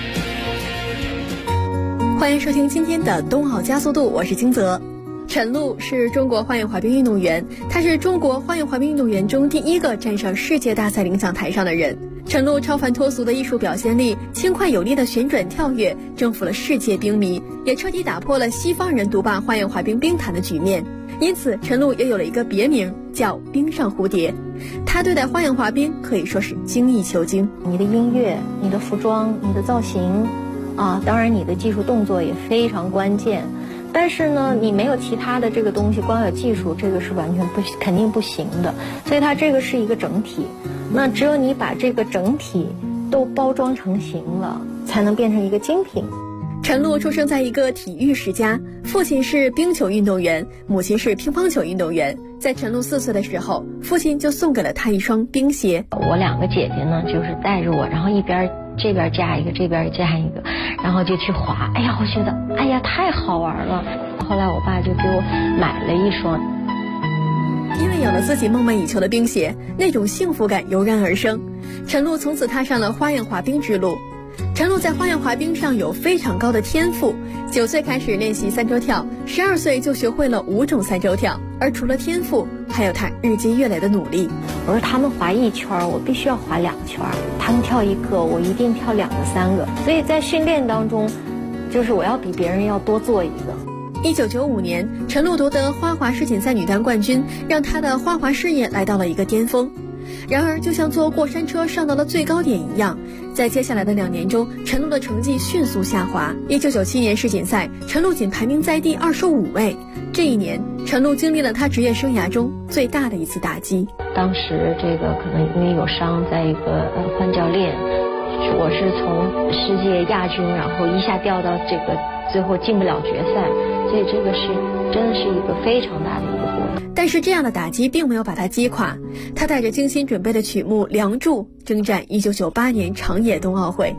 欢迎收听今天的冬奥加速度，我是金泽。陈露是中国花样滑冰运动员，她是中国花样滑冰运动员中第一个站上世界大赛领奖台上的人。陈露超凡脱俗的艺术表现力，轻快有力的旋转跳跃，征服了世界冰迷，也彻底打破了西方人独霸花样滑冰冰坛的局面。因此，陈露也有了一个别名，叫冰上蝴蝶。她对待花样滑冰可以说是精益求精。 你的音乐、你的服装、你的造型，当然你的技术动作也非常关键。但是呢，你没有其他的这个东西，光有技术，这个是完全肯定不行的。所以它这个是一个整体，那只有你把这个整体都包装成型了，才能变成一个精品。 陈露出生在一个体育世家，父亲是冰球运动员，母亲是乒乓球运动员。在陈露4岁的时候，父亲就送给了她一双冰鞋。 我2个姐姐呢，就是带着我，然后一边这边加一个，这边加一个，然后就去滑。哎呀，我觉得太好玩了。后来我爸就给我买了一双。 因为有了自己梦寐以求的冰鞋，那种幸福感油然而生。陈露从此踏上了花样滑冰之路。陈露在花样滑冰上有非常高的天赋，9岁开始练习3周跳，12岁就学会了5种3周跳。而除了天赋，还有他日积月累的努力。 我说他们滑1圈，我必须要滑2圈；他们跳1个，我一定跳2个、3个。所以在训练当中，就是我要比别人要多做一个。 1995年，陈露夺得花滑世锦赛女单冠军，让她的花滑事业来到了一个巅峰。然而，就像坐过山车上到了最高点一样，在接下来的2年中，陈露的成绩迅速下滑。1997年世锦赛，陈露仅排名在第25位。这一年，陈露经历了她职业生涯中最大的一次打击。 当时这个可能因为有伤，在一个换教练，我是从世界亚军，然后一下掉到这个最后进不了决赛，所以这个是真的是一个非常大的一个波折。 但是这样的打击并没有把他击垮，他带着精心准备的曲目《梁祝》征战1998年长野冬奥会。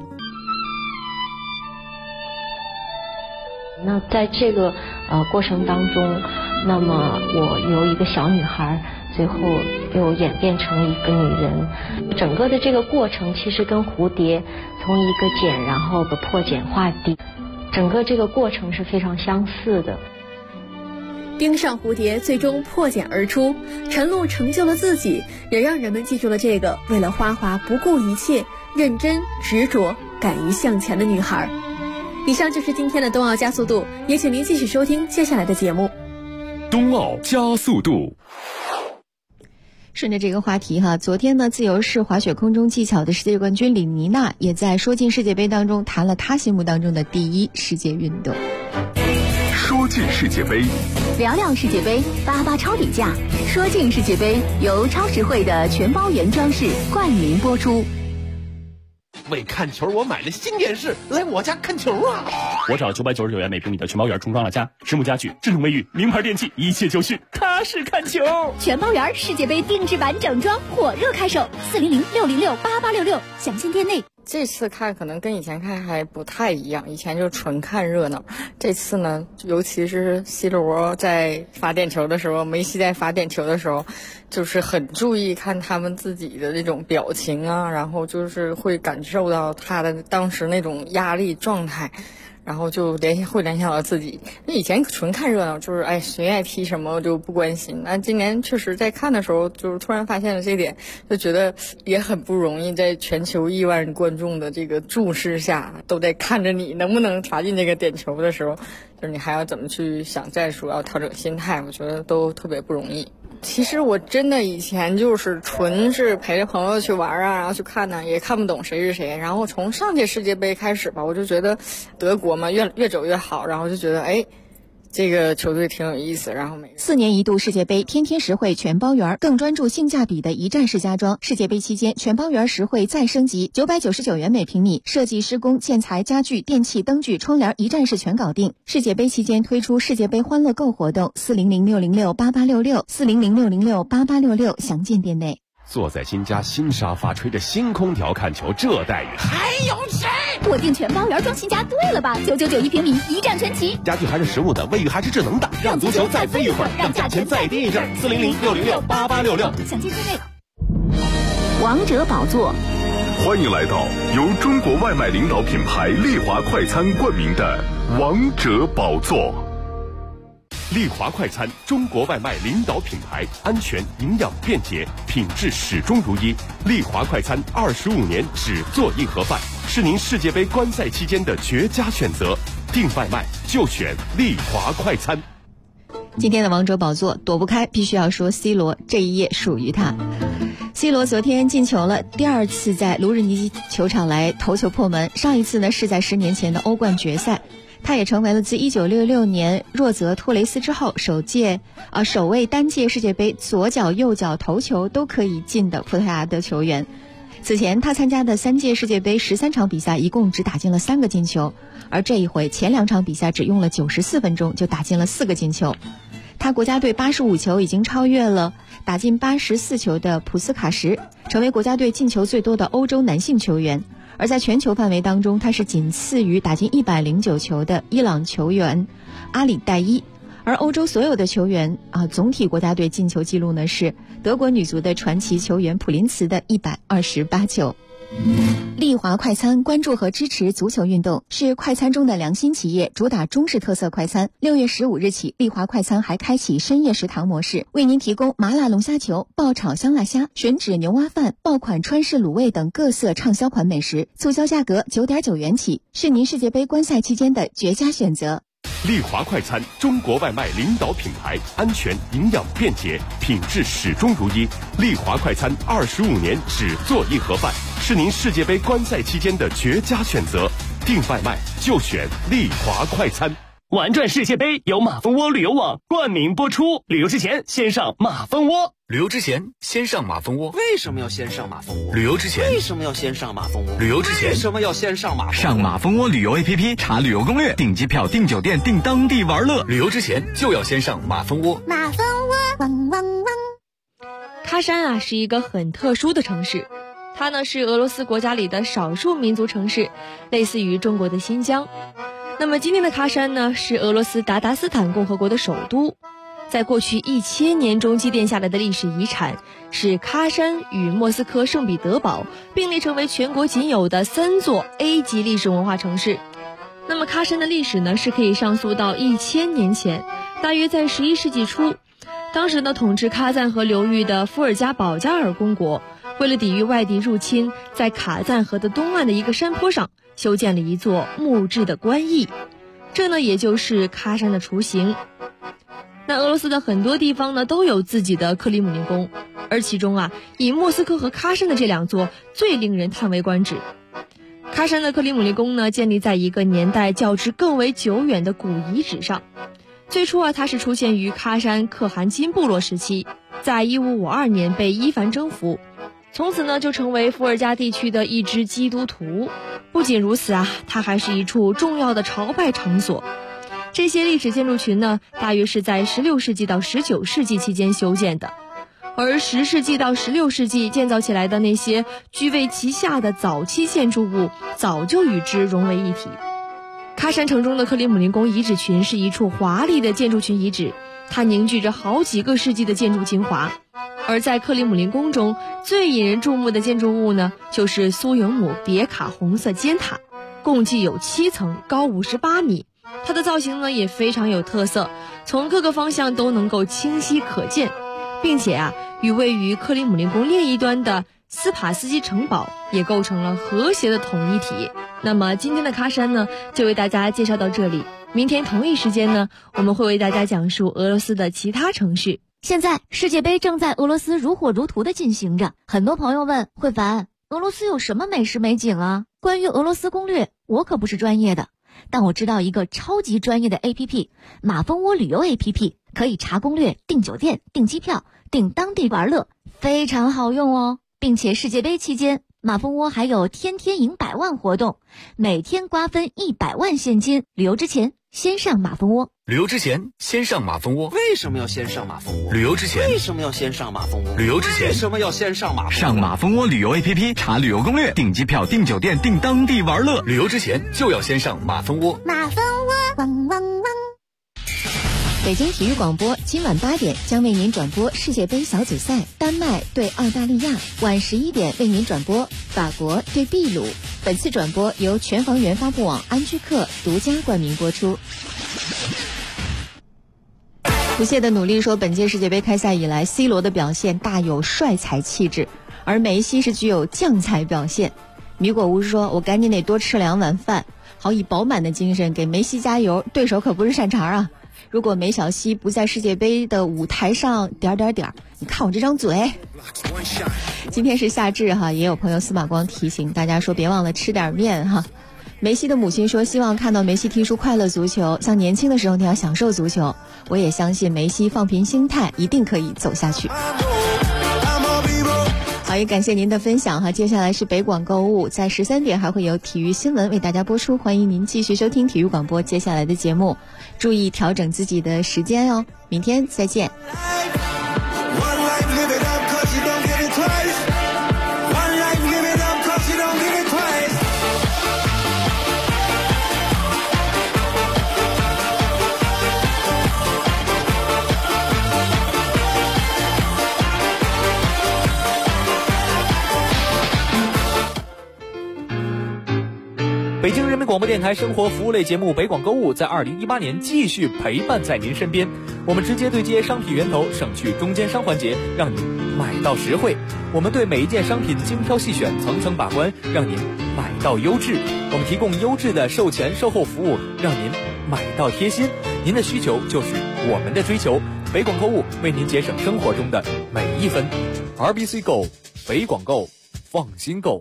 那在这个过程当中，那么我由一个小女孩，最后又演变成了一个女人。整个的这个过程其实跟蝴蝶从一个茧，然后个破茧化地，整个这个过程是非常相似的。 冰上蝴蝶最终破茧而出，陈露成就了自己，也让人们记住了这个为了花滑不顾一切、认真执着、敢于向前的女孩。以上就是今天的冬奥加速度，也请您继续收听接下来的节目。 冬奥加速度。 顺着这个话题哈，昨天呢，自由式滑雪空中技巧的世界冠军李妮娜也在说进世界杯当中谈了她心目当中的第一世界运动。 说进世界杯， 聊聊世界杯，88超底价。说进世界杯由超实惠的全包原装饰冠名播出。 为看球，我买了新电视，来我家看球啊！ 我找999元每平米的全包园重装了家，实木家具、智能卫浴、名牌电器，一切就绪，踏实看球。 全包园世界杯定制版整装火热开售，400-606-8866，详情店内。 这次看可能跟以前看还不太一样，以前就纯看热闹，这次呢，尤其是 C 罗在罚点球的时候，梅西在罚点球的时候，就是很注意看他们自己的那种表情啊，然后就是会感受到他的当时那种压力状态。然后就联想到自己，以前纯看热闹，就是谁爱踢什么就不关心。那今年确实在看的时候，就是突然发现了这一点，就觉得也很不容易，在全球1万观众的这个注视下，都在看着你能不能罚进这个点球的时候，就是你还要怎么去想战术，要调整心态，我觉得都特别不容易。其实我真的以前就是纯是陪着朋友去玩啊，然后去看呢，也看不懂谁是谁。然后从上届世界杯开始吧，我就觉得德国嘛越走越好，然后就觉得这个球队挺有意思。然后 4年一度世界杯天天实惠全包圆，更专注性价比的一站式家装。世界杯期间全包圆实惠再升级，999元每平米，设计施工建材家具电器灯具窗帘一站式全搞定。世界杯期间推出世界杯欢乐购活动，400-606-8866，400-606-8866，详见店内。 坐在新家新沙发，吹着新空调看球，这待遇还有谁？ 我订全包圆装新家对了吧？999一平米，一站全齐。 家具还是实木的，卫浴还是智能的，让足球再飞一会儿，让价钱再跌一阵。400-606-8866， 详见店内。王者宝座， 欢迎来到由中国外卖领导品牌丽华快餐冠名的王者宝座。 丽华快餐，中国外卖领导品牌，安全、营养、便捷，品质始终如一。丽华快餐25年只做硬盒饭，是您世界杯观赛期间的绝佳选择。订外卖就选丽华快餐。 今天的王者宝座躲不开，必须要说 C 罗，这一页属于他。C 罗昨天进球了，第2次在卢日尼球场来头球破门，上一次呢是在10年前的欧冠决赛。他也成为了自1966年若泽托雷斯之后首位单届世界杯左脚右脚头球都可以进的葡萄牙的球员。此前他参加的3届世界杯13场比赛一共只打进了3个进球，而这一回前2场比赛只用了94分钟就打进了4个进球。他国家队85球已经超越了打进84球的普斯卡什，成为国家队进球最多的欧洲男性球员。而在全球范围当中，他是仅次于打进109球的伊朗球员阿里代伊。而欧洲所有的球员总体国家队进球记录呢是德国女足的传奇球员普林茨的128球。丽华快餐关注和支持足球运动，是快餐中的良心企业，主打中式特色快餐。6月15日起，丽华快餐还开启深夜食堂模式，为您提供麻辣龙虾球、爆炒香辣虾、吮指牛蛙饭、爆款川式卤味等各色畅销款美食，促销价格9.9元起，是您世界杯观赛期间的绝佳选择。 丽华快餐，中国外卖领导品牌，安全、营养、便捷，品质始终如一。丽华快餐25年只做硬盒饭，是您世界杯观赛期间的绝佳选择。订外卖就选丽华快餐。 玩转世界杯由马蜂窝旅游网冠名播出，旅游之前先上马蜂窝。 旅游之前先上马蜂窝。 为什么要先上马蜂窝？ 旅游之前为什么要先上马蜂窝？ 旅游之前为什么要先上马蜂窝？ 上马蜂窝旅游 APP 查旅游攻略，订机票、订酒店、订当地玩乐。旅游之前就要先上马蜂窝。 马蜂窝，汪汪汪。 喀山是一个很特殊的城市，它呢是俄罗斯国家里的少数民族城市，类似于中国的新疆。那么今天的喀山呢，是俄罗斯达达斯坦共和国的首都，在过去1000年中积淀下来的历史遗产，使喀山与莫斯科圣彼得堡并列成为全国仅有的3座 A 级历史文化城市。那么喀山的历史呢，是可以上溯到1000年前，大约在11世纪初，当时呢统治喀赞河流域的伏尔加保加尔公国，为了抵御外地入侵，在卡赞河的东岸的一个山坡上修建了一座木质的官驿，这呢也就是喀山的雏形。那俄罗斯的很多地方呢都有自己的克里姆林宫，而其中以莫斯科和喀山的这2座最令人叹为观止。喀山的克里姆林宫呢建立在一个年代较之更为久远的古遗址上，最初它是出现于喀山可汗金部落时期，在1552年被伊凡征服，从此呢就成为伏尔加地区的一支基督徒。不仅如此它还是一处重要的朝拜场所。这些历史建筑群呢，大约是在16世纪到19世纪期间修建的。 而10世纪到16世纪建造起来的那些居为其下的早期建筑物，早就与之融为一体。喀山城中的克里姆林宫遗址群是一处华丽的建筑群遗址，它凝聚着好几个世纪的建筑精华。而在克里姆林宫中最引人注目的建筑物呢，就是苏尤姆别卡红色尖塔，共计有7层，高58米。它的造型呢也非常有特色，从各个方向都能够清晰可见，并且与位于克里姆林宫另一端的斯帕斯基城堡也构成了和谐的统一体。那么今天的喀山呢，就为大家介绍到这里。明天同一时间呢，我们会为大家讲述俄罗斯的其他城市。 现在世界杯正在俄罗斯如火如荼的进行着，很多朋友问慧凡，俄罗斯有什么美食美景啊？关于俄罗斯攻略，我可不是专业的，但我知道一个超级专业的 APP， 马蜂窝旅游 APP， 可以查攻略、订酒店、订机票、订当地玩乐，非常好用哦。并且世界杯期间，马蜂窝还有天天赢100万活动，每天瓜分100万现金。旅游之前先上马蜂窝。 旅游之前先上马蜂窝。 为什么要先上马蜂窝？ 旅游之前为什么要先上马蜂窝？ 旅游之前为什么要先上马蜂窝？ 上马蜂窝旅游 APP 查旅游攻略，订机票、订酒店、订当地玩乐。旅游之前就要先上马蜂窝。 马蜂窝，汪汪汪！ 北京体育广播今晚8点将为您转播世界杯小组赛，丹麦对澳大利亚；晚11点为您转播法国对秘鲁。本次转播由全房源发布网安居客独家冠名播出。不懈的努力说，本届世界杯开赛以来 ，C 罗的表现大有帅才气质，而梅西是具有将才表现。米果屋说，我赶紧得多吃2碗饭，好以饱满的精神给梅西加油，对手可不是善茬啊。如果梅小西不在世界杯的舞台上你看我这张嘴。今天是夏至哈，也有朋友司马光提醒大家说别忘了吃点面哈。梅西的母亲说希望看到梅西踢出快乐足球，像年轻的时候那样享受足球。我也相信梅西放平心态一定可以走下去。好，也感谢您的分享哈。接下来是北广购物，在13点还会有体育新闻为大家播出，欢迎您继续收听体育广播接下来的节目，注意调整自己的时间哦。明天再见。 北京人民广播电台生活服务类节目北广购物在2018年继续陪伴在您身边，我们直接对接商品源头，省去中间商环节，让您买到实惠。我们对每一件商品精挑细选，层层把关，让您买到优质。我们提供优质的售前售后服务，让您买到贴心。您的需求就是我们的追求，北广购物为您节省生活中的每一分。RBC Go， 北广购，放心购。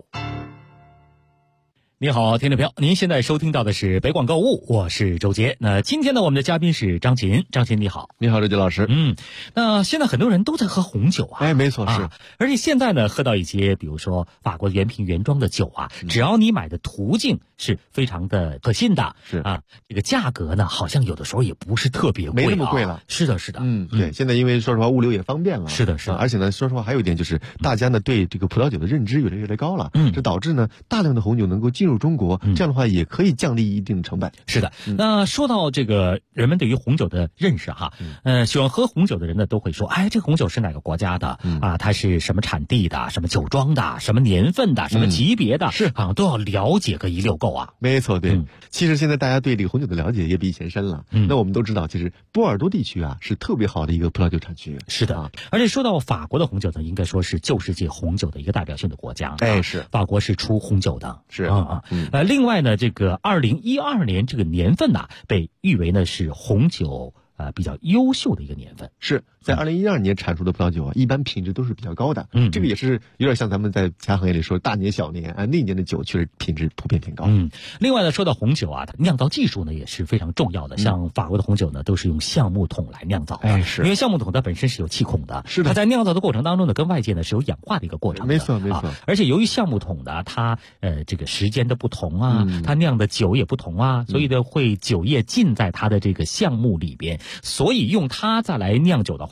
你好，听众朋友，您现在收听到的是北广购物，我是周杰。那今天呢，我们的嘉宾是张琴。张琴你好。 你好，周杰老师。 那现在很多人都在喝红酒啊。 哎，没错，是。 而且现在呢，喝到一些比如说法国原瓶原装的酒啊，只要你买的途径是非常的可信的， 是啊， 这个价格呢，好像有的时候也不是特别贵， 没那么贵了。 是的，是的。 对，现在因为说实话物流也方便了。 是的，是的。 而且呢，说实话还有一点就是，大家呢对这个葡萄酒的认知越来越高了。这导致呢大量的红酒能够进入中国，这样的话也可以降低一定成本。 是的。那说到这个人们对于红酒的认识哈，喜欢喝红酒的人呢都会说，哎，这个红酒是哪个国家的啊？它是什么产地的？什么酒庄的？什么年份的？什么级别的？ 是好像都要了解个一溜够啊。 没错，对。其实现在大家对这个红酒的了解也比以前深了。那我们都知道，其实波尔多地区啊是特别好的一个葡萄酒产区。 是的。而且说到法国的红酒呢，应该说是旧世界红酒的一个代表性的国家。 哎，是。 法国是出红酒的。 是另外呢，这个2012年这个年份呢，被誉为呢是红酒比较优秀的一个年份。 是在2012年产出的葡萄酒啊，一般品质都是比较高的。这个也是有点像咱们在其他行业里说大年小年啊，那年的酒确实品质普遍挺高。 另外呢，说到红酒啊，它酿造技术呢也是非常重要的。像法国的红酒呢，都是用橡木桶来酿造的。 哎，是。 因为橡木桶它本身是有气孔的， 是的。 它在酿造的过程当中呢，跟外界呢是有氧化的一个过程的。 没错，没错。 而且由于橡木桶呢，它这个时间的不同啊，它酿的酒也不同啊，所以呢会酒液浸在它的这个橡木里边，所以用它再来酿酒的话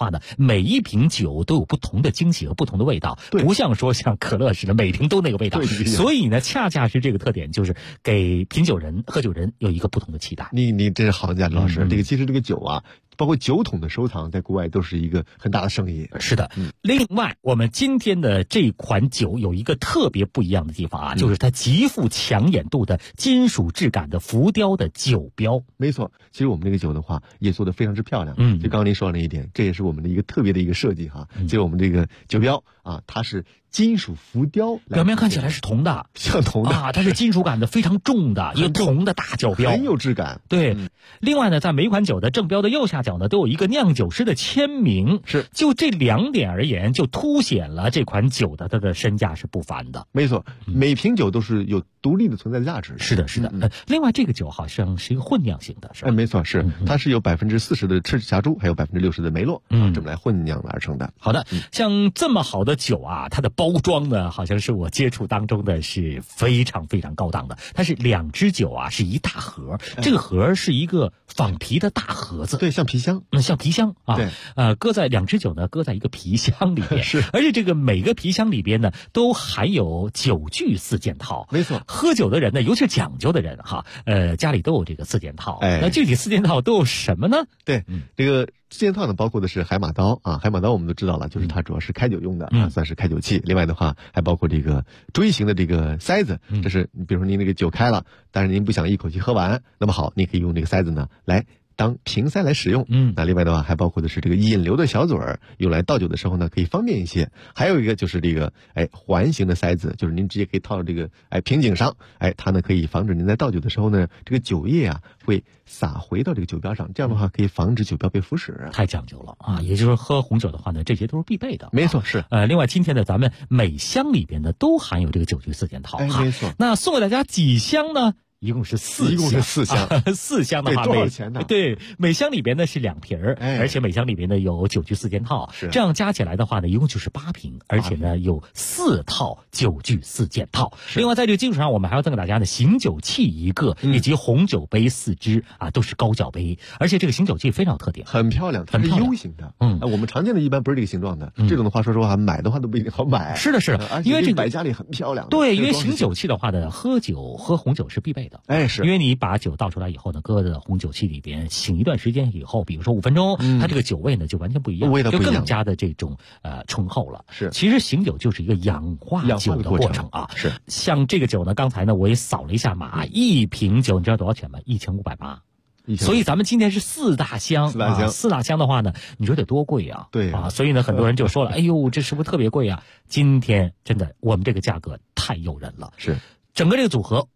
话呢，每一瓶酒都有不同的惊喜和不同的味道，不像说像可乐似的每瓶都那个味道。所以呢，恰恰是这个特点，就是给品酒人、喝酒人有一个不同的期待。 你真是行家，老师。其实这个酒啊，包括酒桶的收藏，在国外都是一个很大的生意。 是的，另外我们今天的这款酒有一个特别不一样的地方啊，就是它极富抢眼度的金属质感的浮雕的酒标。 没错，其实我们这个酒的话也做得非常之漂亮。就刚刚您说的那一点，这也是我们的一个特别的一个设计哈。就是我们这个酒标啊，它是金属浮雕， 表面看起来是铜的， 像铜的啊，它是金属感的非常重的一个铜的大酒标， 很有质感。 对，另外呢，在每款酒的正标的右下角呢，都有一个酿酒师的签名。 是， 就这2点而言，就凸显了这款酒的它的身价是不凡的。 没错，每瓶酒都是有独立的存在价值。 是的，是的。另外这个酒好像是一个混酿型的，是吧？ 没错，是，它是有40%的赤霞珠，还有60%的梅洛，这么来混酿而成的。 好的，像这么好的酒啊，它的包装呢，好像是我接触当中的是非常非常高档的。它是2支酒啊，是一大盒，这个盒是一个仿皮的大盒子， 对，像皮箱， 像皮箱啊。 对， 搁在2支酒呢，搁在一个皮箱里边， 是， 而且这个每个皮箱里边呢，都含有酒具4件套。 没错， 喝酒的人呢，尤其是讲究的人哈，家里都有这个4件套。那具体4件套都有什么呢？ 对，这个4件套呢，包括的是海马刀啊，海马刀我们都知道了，就是它主要是开酒用的啊，算是开酒器。另外的话，还包括这个锥形的这个塞子，这是比如说您那个酒开了，但是您不想一口气喝完，那么好，你可以用这个塞子呢来当瓶塞来使用。那另外的话，还包括的是这个引流的小嘴儿，用来倒酒的时候呢，可以方便一些。还有一个就是这个环形的塞子，就是您直接可以套到这个瓶颈上，它呢可以防止您在倒酒的时候呢，这个酒液啊会洒回到这个酒标上，这样的话可以防止酒标被腐蚀。 太讲究了啊！也就是说，喝红酒的话呢，这些都是必备的。 没错，是。 另外今天呢，咱们每箱里边呢都含有这个酒具4件套。 没错。 那送给大家几箱呢？一共是4 箱 ，4箱的话， 多少钱呢？ 对，每箱里边呢是2瓶而且每箱里边呢有酒具4件套，这样加起来的话呢，一共就是8瓶，而且呢有4套酒具4件套。另外在这个基础上，我们还要赠给大家呢醒酒器1个，以及红酒杯4支啊，都是高脚杯，而且这个醒酒器非常有特点， 很漂亮，它是 U 型的。我们常见的一般不是这个形状的，这种的话说实话买的话都不一定好买。 是的，是的，因为这个摆家里很漂亮。 对，因为醒酒器的话呢，喝红酒是必备的。 是因为你把酒倒出来以后呢，搁在红酒器里边醒一段时间以后，比如说5分钟，它这个酒味呢就完全不一样， 味道不一样， 就更加的这种醇厚了。 是， 其实醒酒就是一个氧化酒的过程啊。 是， 像这个酒呢，刚才呢我也扫了一下码，一瓶酒你知道多少钱吗？1580。所以咱们今天是4大箱，4大箱的话呢，你说得多贵啊？ 对啊，所以呢，很多人就说了，哎呦，这是不是特别贵啊？今天真的，我们这个价格太诱人了。 是。 整个这个组合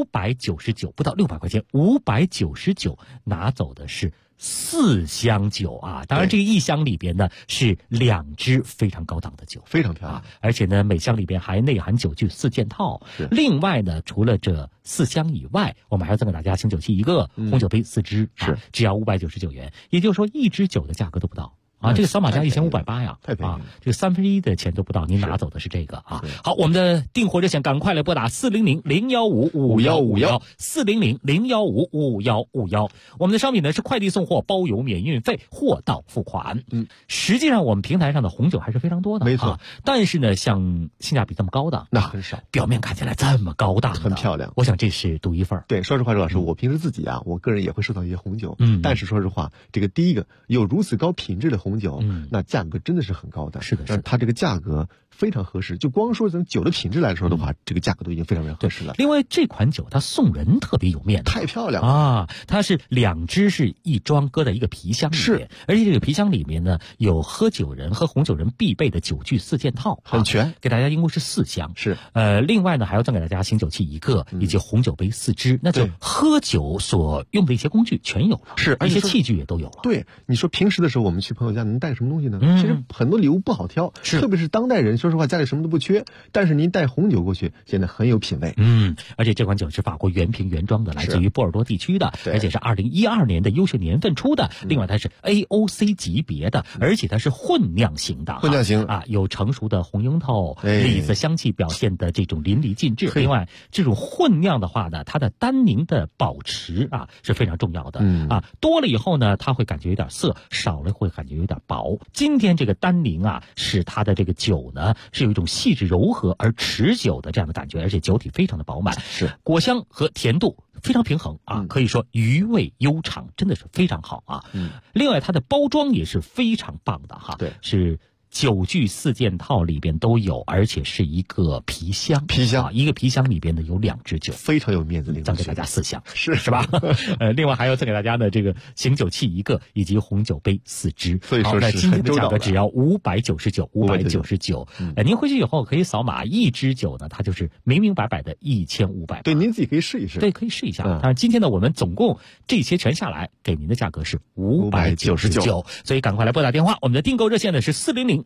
599，不到600块钱，599拿走的是4箱酒啊！当然，这个1箱里边呢是2支非常高档的酒， 非常漂亮， 而且呢每箱里边还内含酒具4件套。另外呢，除了这4箱以外，我们还要赠给大家醒酒器1个，红酒杯4支，只要599元，也就是说1支酒的价格都不到。这个扫码价1580呀， 太便宜了， 这个1/3的钱都不到，您拿走的是这个啊。好，我们的订货热线赶快来拨打400-015-5151，400-015-5151。我们的商品呢是快递送货，包邮免运费，货到付款。实际上我们平台上的红酒还是非常多的， 没错。 但是呢，像性价比这么高的那很少， 表面看起来这么高档， 很漂亮， 我想这是独一份。 对，说实话，周老师，我平时自己啊，我个人也会收藏一些红酒，但是说实话，这个第一个有如此高品质的红酒，那价格真的是很高的。 是的， 但它这个价格非常合适，就光说从酒的品质来说的话，这个价格都已经非常非常合适了。 另外，这款酒它送人特别有面子， 太漂亮了啊！它是2支是一装，搁在一个皮箱里面，而且这个皮箱里面呢有喝红酒人必备的酒具4件套， 很全， 给大家一共是4箱。 是， 另外呢还要赠给大家醒酒器1个，以及红酒杯4支，那就喝酒所用的一些工具全有了， 是， 一些器具也都有了。 对，你说平时的时候我们去朋友家能带什么东西呢？其实很多礼物不好挑，特别是当代人说实话家里什么都不缺，但是您带红酒过去显得很有品味。 而且这款酒是法国原瓶原装的，来自于波尔多地区的，而且是2012年的优秀年份出的。另外它是 AOC 级别的，而且它是混酿型的， 混酿型有成熟的红樱桃、李子香气表现的这种淋漓尽致。另外这种混酿的话呢，它的单宁的保持是非常重要的。多了以后呢，它会感觉有点涩，少了会感觉有点薄。今天这个单宁使它的这个酒呢是有一种细致柔和而持久的这样的感觉，而且酒体非常的饱满， 是果香和甜度非常平衡可以说余味悠长，真的是非常好另外它的包装也是非常棒的对， 是9具4件套里边都有，而且是一个皮箱，一个皮箱里边呢有2支酒， 非常有面子， 赠给大家4箱， 是吧？另外还要赠给大家的这个醒酒器1个，以及红酒杯4支。 所以说是今天的价格只要599。您回去以后可以扫码，1支酒呢，它就是明明白白的1500。 对，您自己可以试一试。 对，可以试一下。但是今天呢，我们总共这些全下来给您的价格是599，所以赶快来拨打电话，我们的订购热线呢是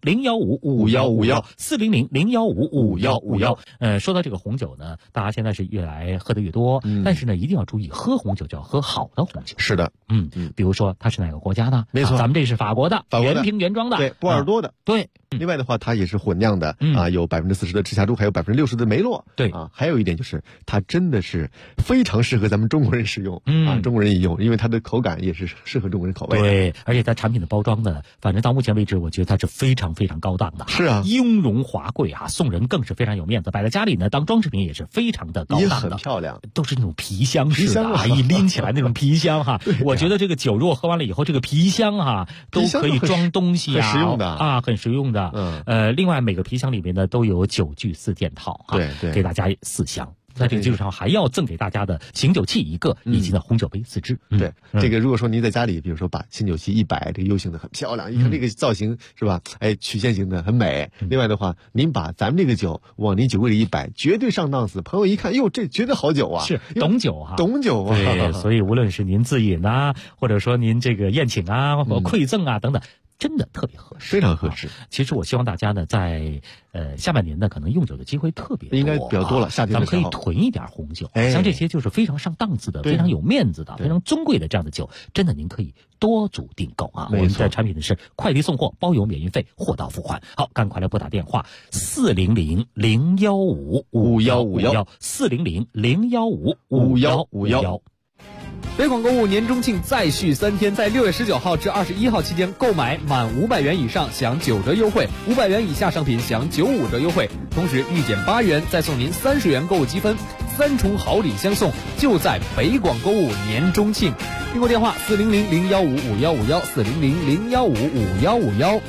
400-015-5151，400-015-5151。说到这个红酒呢，大家现在是越来喝得越多，但是呢，一定要注意，喝红酒就要喝好的红酒。 是的， 比如说它是哪个国家的？ 没错， 咱们这是法国的，原瓶原装的， 对，波尔多的， 对。 另外的话，它也是混酿的有40%的赤霞珠，还有60%的梅洛。 对还有一点就是它真的是非常适合咱们中国人使用中国人饮用，因为它的口感也是适合中国人口味的。 对，而且它产品的包装呢，反正到目前为止，我觉得它是非常非常高档的。 是啊， 雍容华贵送人更是非常有面子，摆在家里呢当装饰品也是非常的高档的， 也很漂亮， 都是那种皮箱式的一拎起来那种皮箱我觉得这个酒如果喝完了以后，这个皮箱都可以装东西很实用的很实用的。另外每个皮箱里面呢都有9具4件套对， 给大家4箱。在这个基础上还要赠给大家的醒酒器1个，以及呢红酒杯4支。 对，这个如果说您在家里，比如说把醒酒器一摆，这个 U 型的很漂亮，一看这个造型是吧？曲线型的很美。另外的话，您把咱们这个酒往您酒柜里一摆，绝对上档次。朋友一看，哟，这绝对好酒啊！ 是懂酒懂酒啊！ 对，所以无论是您自饮或者说您这个宴请或馈赠等等。真的特别合适， 非常合适。 其实我希望大家呢，在下半年呢，可能用酒的机会特别多， 应该比较多了。夏天咱们可以囤一点红酒，像这些就是非常上档次的、非常有面子的、非常尊贵的这样的酒，真的您可以多组订购我们的产品呢是快递送货，包邮免运费，货到付款。好，赶快来拨打电话400-015-5151，400-015-5151。 北广购物年中庆再续3天，在6月19号至21号期间，购买满500元以上享9折优惠，500元以下商品享95折优惠，同时立减8元再送您30元购物积分，3重好礼相送，就在北广购物年中庆。订购电话400-015-5151，400-015-5151。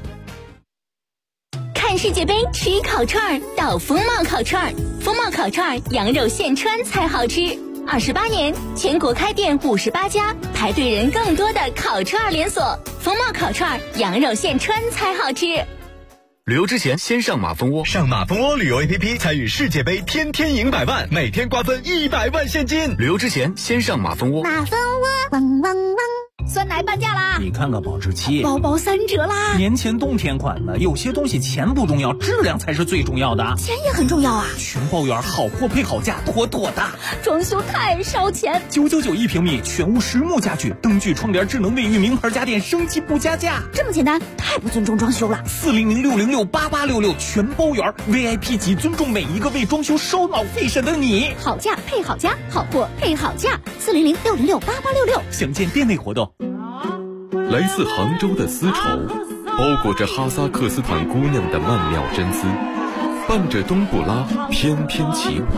看世界杯吃烤串到风貌烤串，风貌烤串羊肉现穿才好吃。28年，全国开店58家，排队人更多的烤串连锁。风貌烤串，羊肉现穿才好吃。 旅游之前先上马蜂窝，上马蜂窝旅游 APP 参与世界杯，天天赢100万，每天瓜分100万现金。旅游之前先上马蜂窝。 马蜂窝，汪汪汪。 酸奶半价啦！ 你看看保质期， 包包3折啦！ 年前冬天款的，有些东西钱不重要，质量才是最重要的。 钱也很重要啊！ 全包圆，好货配好价，妥妥的。 装修太烧钱 ，999一平米，全屋实木家具，灯具、窗帘、智能卫浴，名牌家电，升级不加价。 这么简单，太不尊重装修了。 400-606-8866，全包圆 ，VIP 级，尊重每一个为装修烧脑费神的你。 好价配好家，好货配好价。400-606-8866， 详见店内活动。 来自杭州的丝绸，包裹着哈萨克斯坦姑娘的曼妙真姿，伴着冬不拉翩翩起舞。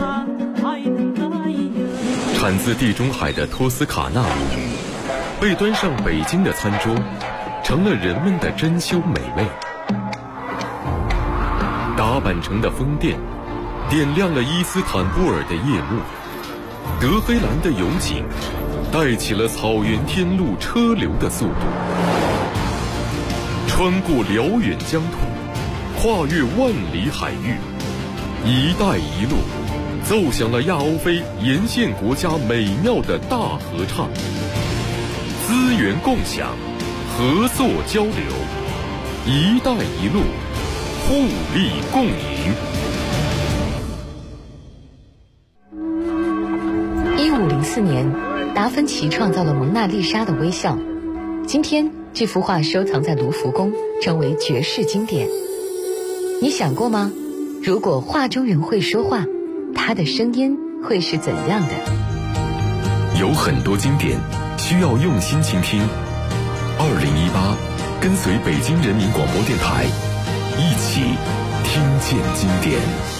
产自地中海的托斯卡纳母语，被端上北京的餐桌，成了人们的珍馐美味。打扮成的风电，点亮了伊斯坦布尔的夜幕。德黑兰的勇景，带起了草原天路车流的速度。穿过辽远疆土，跨越万里海域，一带一路奏响了亚欧非沿线国家美妙的大合唱。资源共享，合作交流，一带一路互利共赢。 1504年，达芬奇创造了蒙娜丽莎的微笑。今天，这幅画收藏在卢浮宫，成为绝世经典。你想过吗？如果画中人会说话，他的声音会是怎样的？ 有很多经典需要用心倾听。2018，跟随北京人民广播电台，一起听见经典。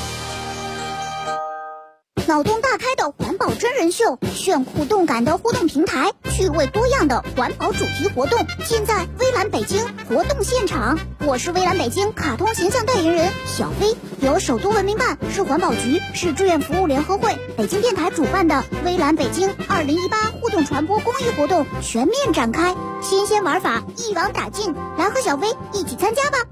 脑洞大开的环保真人秀，炫酷动感的互动平台，趣味多样的环保主题活动，尽在微蓝北京活动现场。我是微蓝北京卡通形象代言人小飞，由首都文明办、市环保局、市志愿服务联合会、北京电台主办的微蓝北京2018互动传播公益活动全面展开，新鲜玩法一网打尽，来和小飞一起参加吧！